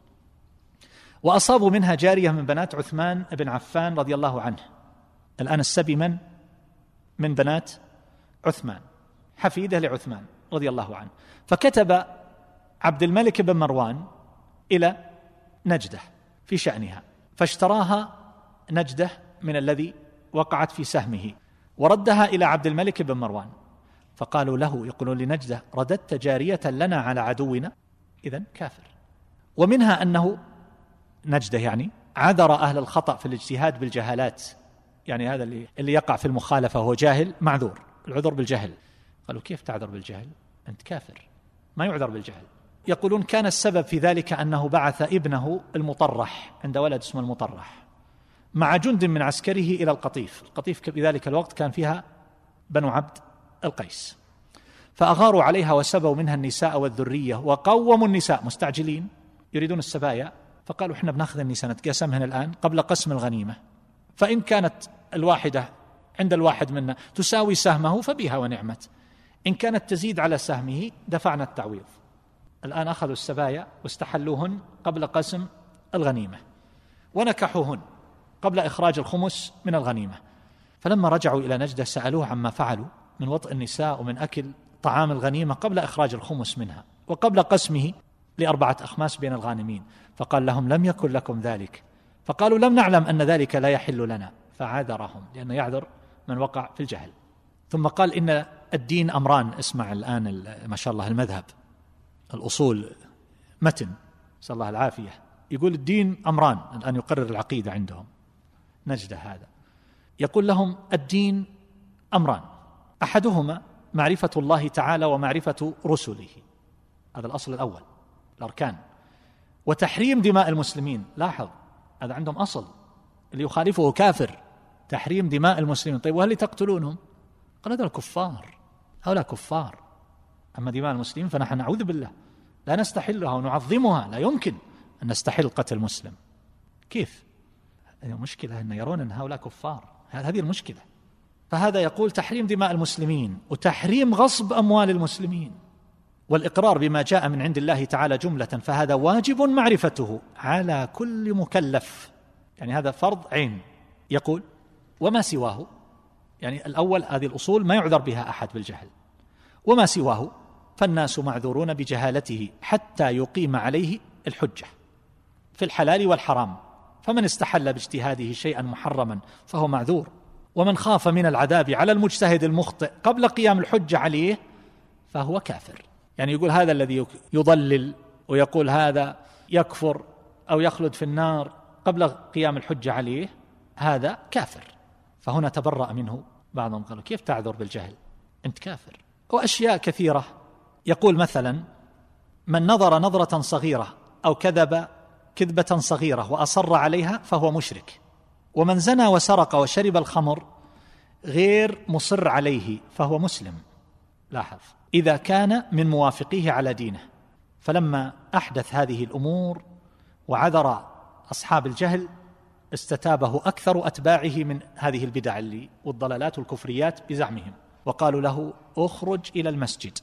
وأصابوا منها جارية من بنات عثمان بن عفان رضي الله عنه. الآن السبي من بنات عثمان، حفيدة لعثمان رضي الله عنه. فكتب عبد الملك بن مروان إلى نجدة في شأنها، فاشتراها نجدة من الذي وقعت في سهمه، وردها إلى عبد الملك بن مروان. فقالوا له، يقولون لنجدة: رددت جارية لنا على عدونا، إذن كافر. ومنها أنه نجدة يعني عذر أهل الخطأ في الاجتهاد بالجهالات، يعني هذا اللي يقع في المخالفة وهو جاهل معذور، العذر بالجهل. قالوا: كيف تعذر بالجهل؟ أنت كافر، ما يعذر بالجهل. يقولون كان السبب في ذلك أنه بعث ابنه المطرح، عند ولد اسمه المطرح، مع جند من عسكره إلى القطيف. القطيف في ذلك الوقت كان فيها بنو عبد القيس، فأغاروا عليها وسبوا منها النساء والذرية، وقوموا النساء مستعجلين يريدون السبايا، فقالوا: إحنا بناخذ النساء نتقاسمهن الآن قبل قسم الغنيمة، فإن كانت الواحدة عند الواحد منا تساوي سهمه فبها ونعمت، إن كانت تزيد على سهمه دفعنا التعويض. الآن أخذوا السبايا واستحلوهن قبل قسم الغنيمة، ونكحوهن قبل إخراج الخمس من الغنيمة. فلما رجعوا إلى نجدة سألوه عما فعلوا من وطئ النساء ومن أكل طعام الغنيمة قبل إخراج الخمس منها وقبل قسمه ل4 أخماس بين الغانمين. فقال لهم: لم يكن لكم ذلك. فقالوا: لم نعلم أن ذلك لا يحل لنا، فعذرهم، لأنه يعذر من وقع في الجهل. ثم قال: إن الدين أمران. اسمع الآن ما شاء الله المذهب، الأصول، متن، نسأل الله العافية. يقول الدين أمران، الآن يقرر العقيدة عندهم نجدة هذا. يقول لهم: الدين أمران، أحدهما معرفة الله تعالى ومعرفة رسله، هذا الأصل الأول، الأركان، وتحريم دماء المسلمين. لاحظ هذا عندهم أصل، اللي يخالفه كافر، تحريم دماء المسلمين. طيب وهل تقتلونهم؟ قال: هذول كفار، هؤلاء كفار، أما دماء المسلمين فنحن نعوذ بالله لا نستحلها ونعظمها، لا يمكن أن نستحل قتل مسلم. كيف؟ المشكلة أن يرون أن هؤلاء كفار، هذه المشكلة. فهذا يقول تحريم دماء المسلمين وتحريم غصب أموال المسلمين، والإقرار بما جاء من عند الله تعالى جملة، فهذا واجب معرفته على كل مكلف، يعني هذا فرض عين. يقول: وما سواه، يعني الأول هذه الأصول ما يعذر بها أحد بالجهل، وما سواه فالناس معذورون بجهالته حتى يقيم عليه الحجة في الحلال والحرام، فمن استحل باجتهاده شيئا محرما فهو معذور، ومن خاف من العذاب على المجتهد المخطئ قبل قيام الحجة عليه فهو كافر. يعني يقول هذا الذي يضلل ويقول هذا يكفر أو يخلد في النار قبل قيام الحجة عليه هذا كافر. فهنا تبرأ منه بعضهم، قالوا: كيف تعذر بالجهل؟ أنت كافر. وأشياء كثيرة. يقول مثلا: من نظر نظرة صغيرة أو كذب كذبة صغيرة وأصر عليها فهو مشرك، ومن زنى وسرق وشرب الخمر غير مصر عليه فهو مسلم. لاحظ، إذا كان من موافقيه على دينه. فلما أحدث هذه الأمور وعذر أصحاب الجهل استتابه أكثر أتباعه من هذه البدع والضلالات والكفريات بزعمهم، وقالوا له: اخرج إلى المسجد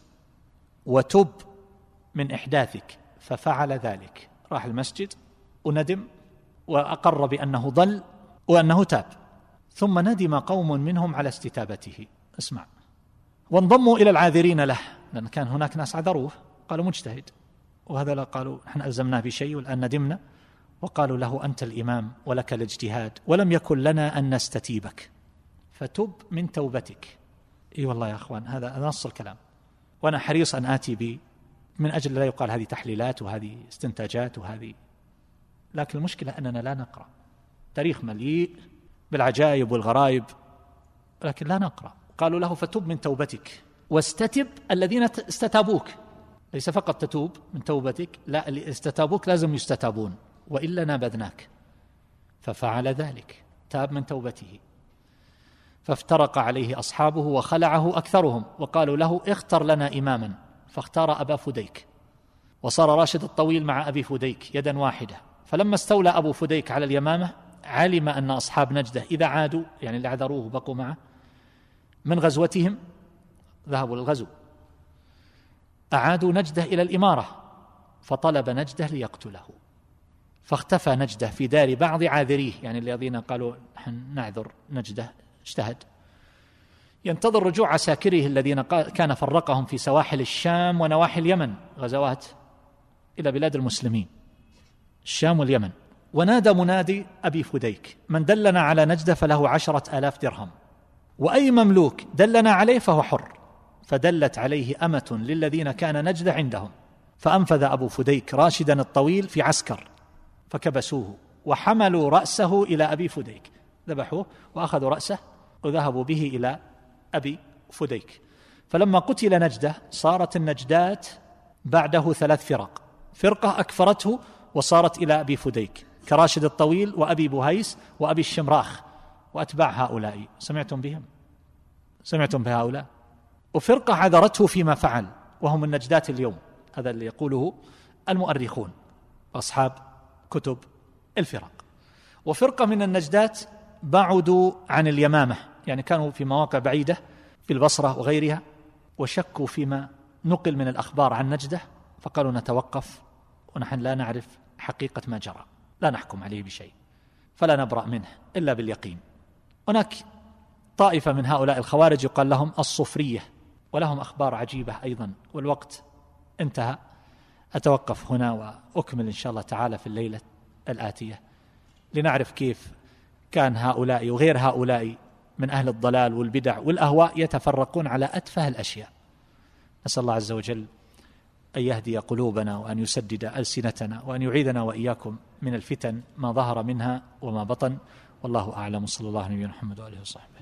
وتب من إحداثك. ففعل ذلك، راح المسجد وندم وأقر بأنه ضل وأنه تاب، ثم ندم قوم منهم على استتابته. اسمع: وانضموا إلى العاذرين له، لأن كان هناك ناس عذروه قالوا مجتهد، وهذا لا قالوا نحن ألزمناه بشيء والآن ندمنا، وقالوا له أنت الإمام ولك الاجتهاد ولم يكن لنا أن نستتيبك فتب من توبتك. إي والله يا أخوان هذا نص الكلام، وأنا حريص أن آتي من أجل لا يقال هذه تحليلات وهذه استنتاجات وهذه، لكن المشكلة أننا لا نقرأ. تاريخ مليء بالعجائب والغرائب لكن لا نقرأ. قالوا له فتب من توبتك واستتب الذين استتابوك، ليس فقط تتوب من توبتك، لا، اللي استتابوك لازم يستتابون وإلا نابذناك. ففعل ذلك، تاب من توبته، فافترق عليه أصحابه وخلعه أكثرهم وقالوا له اختر لنا إماما، فاختار أبا فديك، وصار راشد الطويل مع أبي فديك يدا واحدة. فلما استولى أبو فديك على اليمامة علم أن أصحاب نجدة إذا عادوا، يعني اللي عذروه بقوا معه من غزوتهم ذهبوا للغزو، أعادوا نجدة إلى الإمارة، فطلب نجدة ليقتله، فاختفى نجدة في دار بعض عاذريه، يعني الذين قالوا نحن نعذر نجدة اجتهد، ينتظر رجوع عساكره الذين كان فرقهم في سواحل الشام ونواحي اليمن، غزوات إلى بلاد المسلمين الشام واليمن. ونادى منادي أبي فديك من دلنا على نجدة فله 10,000 درهم، وأي مملوك دلنا عليه فهو حر. فدلت عليه أمة للذين كان نجدة عندهم، فأنفذ أبو فديك راشدا الطويل في عسكر فكبسوه وحملوا رأسه إلى أبي فديك، ذبحوه وأخذوا رأسه وذهبوا به إلى أبي فديك. فلما قتل نجدة صارت النجدات بعده 3 فرق، فرقة أكفرته وصارت إلى أبي فديك كراشد الطويل وأبي بهيس وأبي الشمراخ وأتباع هؤلاء، سمعتم بهم؟ سمعتم بهؤلاء؟ وفرقة عذرته فيما فعل وهم النجدات اليوم، هذا اللي يقوله المؤرخون أصحاب كتب الفرق. وفرقة من النجدات بعدوا عن اليمامة، يعني كانوا في مواقع بعيدة في البصرة وغيرها، وشكوا فيما نقل من الأخبار عن نجدة، فقالوا نتوقف ونحن لا نعرف حقيقة ما جرى، لا نحكم عليه بشيء، فلا نبرأ منه إلا باليقين. هناك طائفة من هؤلاء الخوارج يقال لهم الصفرية، ولهم أخبار عجيبة أيضا، والوقت انتهى. أتوقف هنا وأكمل إن شاء الله تعالى في الليلة الآتية لنعرف كيف كان هؤلاء وغير هؤلاء من أهل الضلال والبدع والأهواء يتفرقون على أتفه الأشياء. نسأل الله عز وجل أن يهدي قلوبنا وأن يسدد ألسنتنا وأن يعيذنا وإياكم من الفتن ما ظهر منها وما بطن، والله أعلم. صلى الله عليه وسلم محمد وآله وصحبه.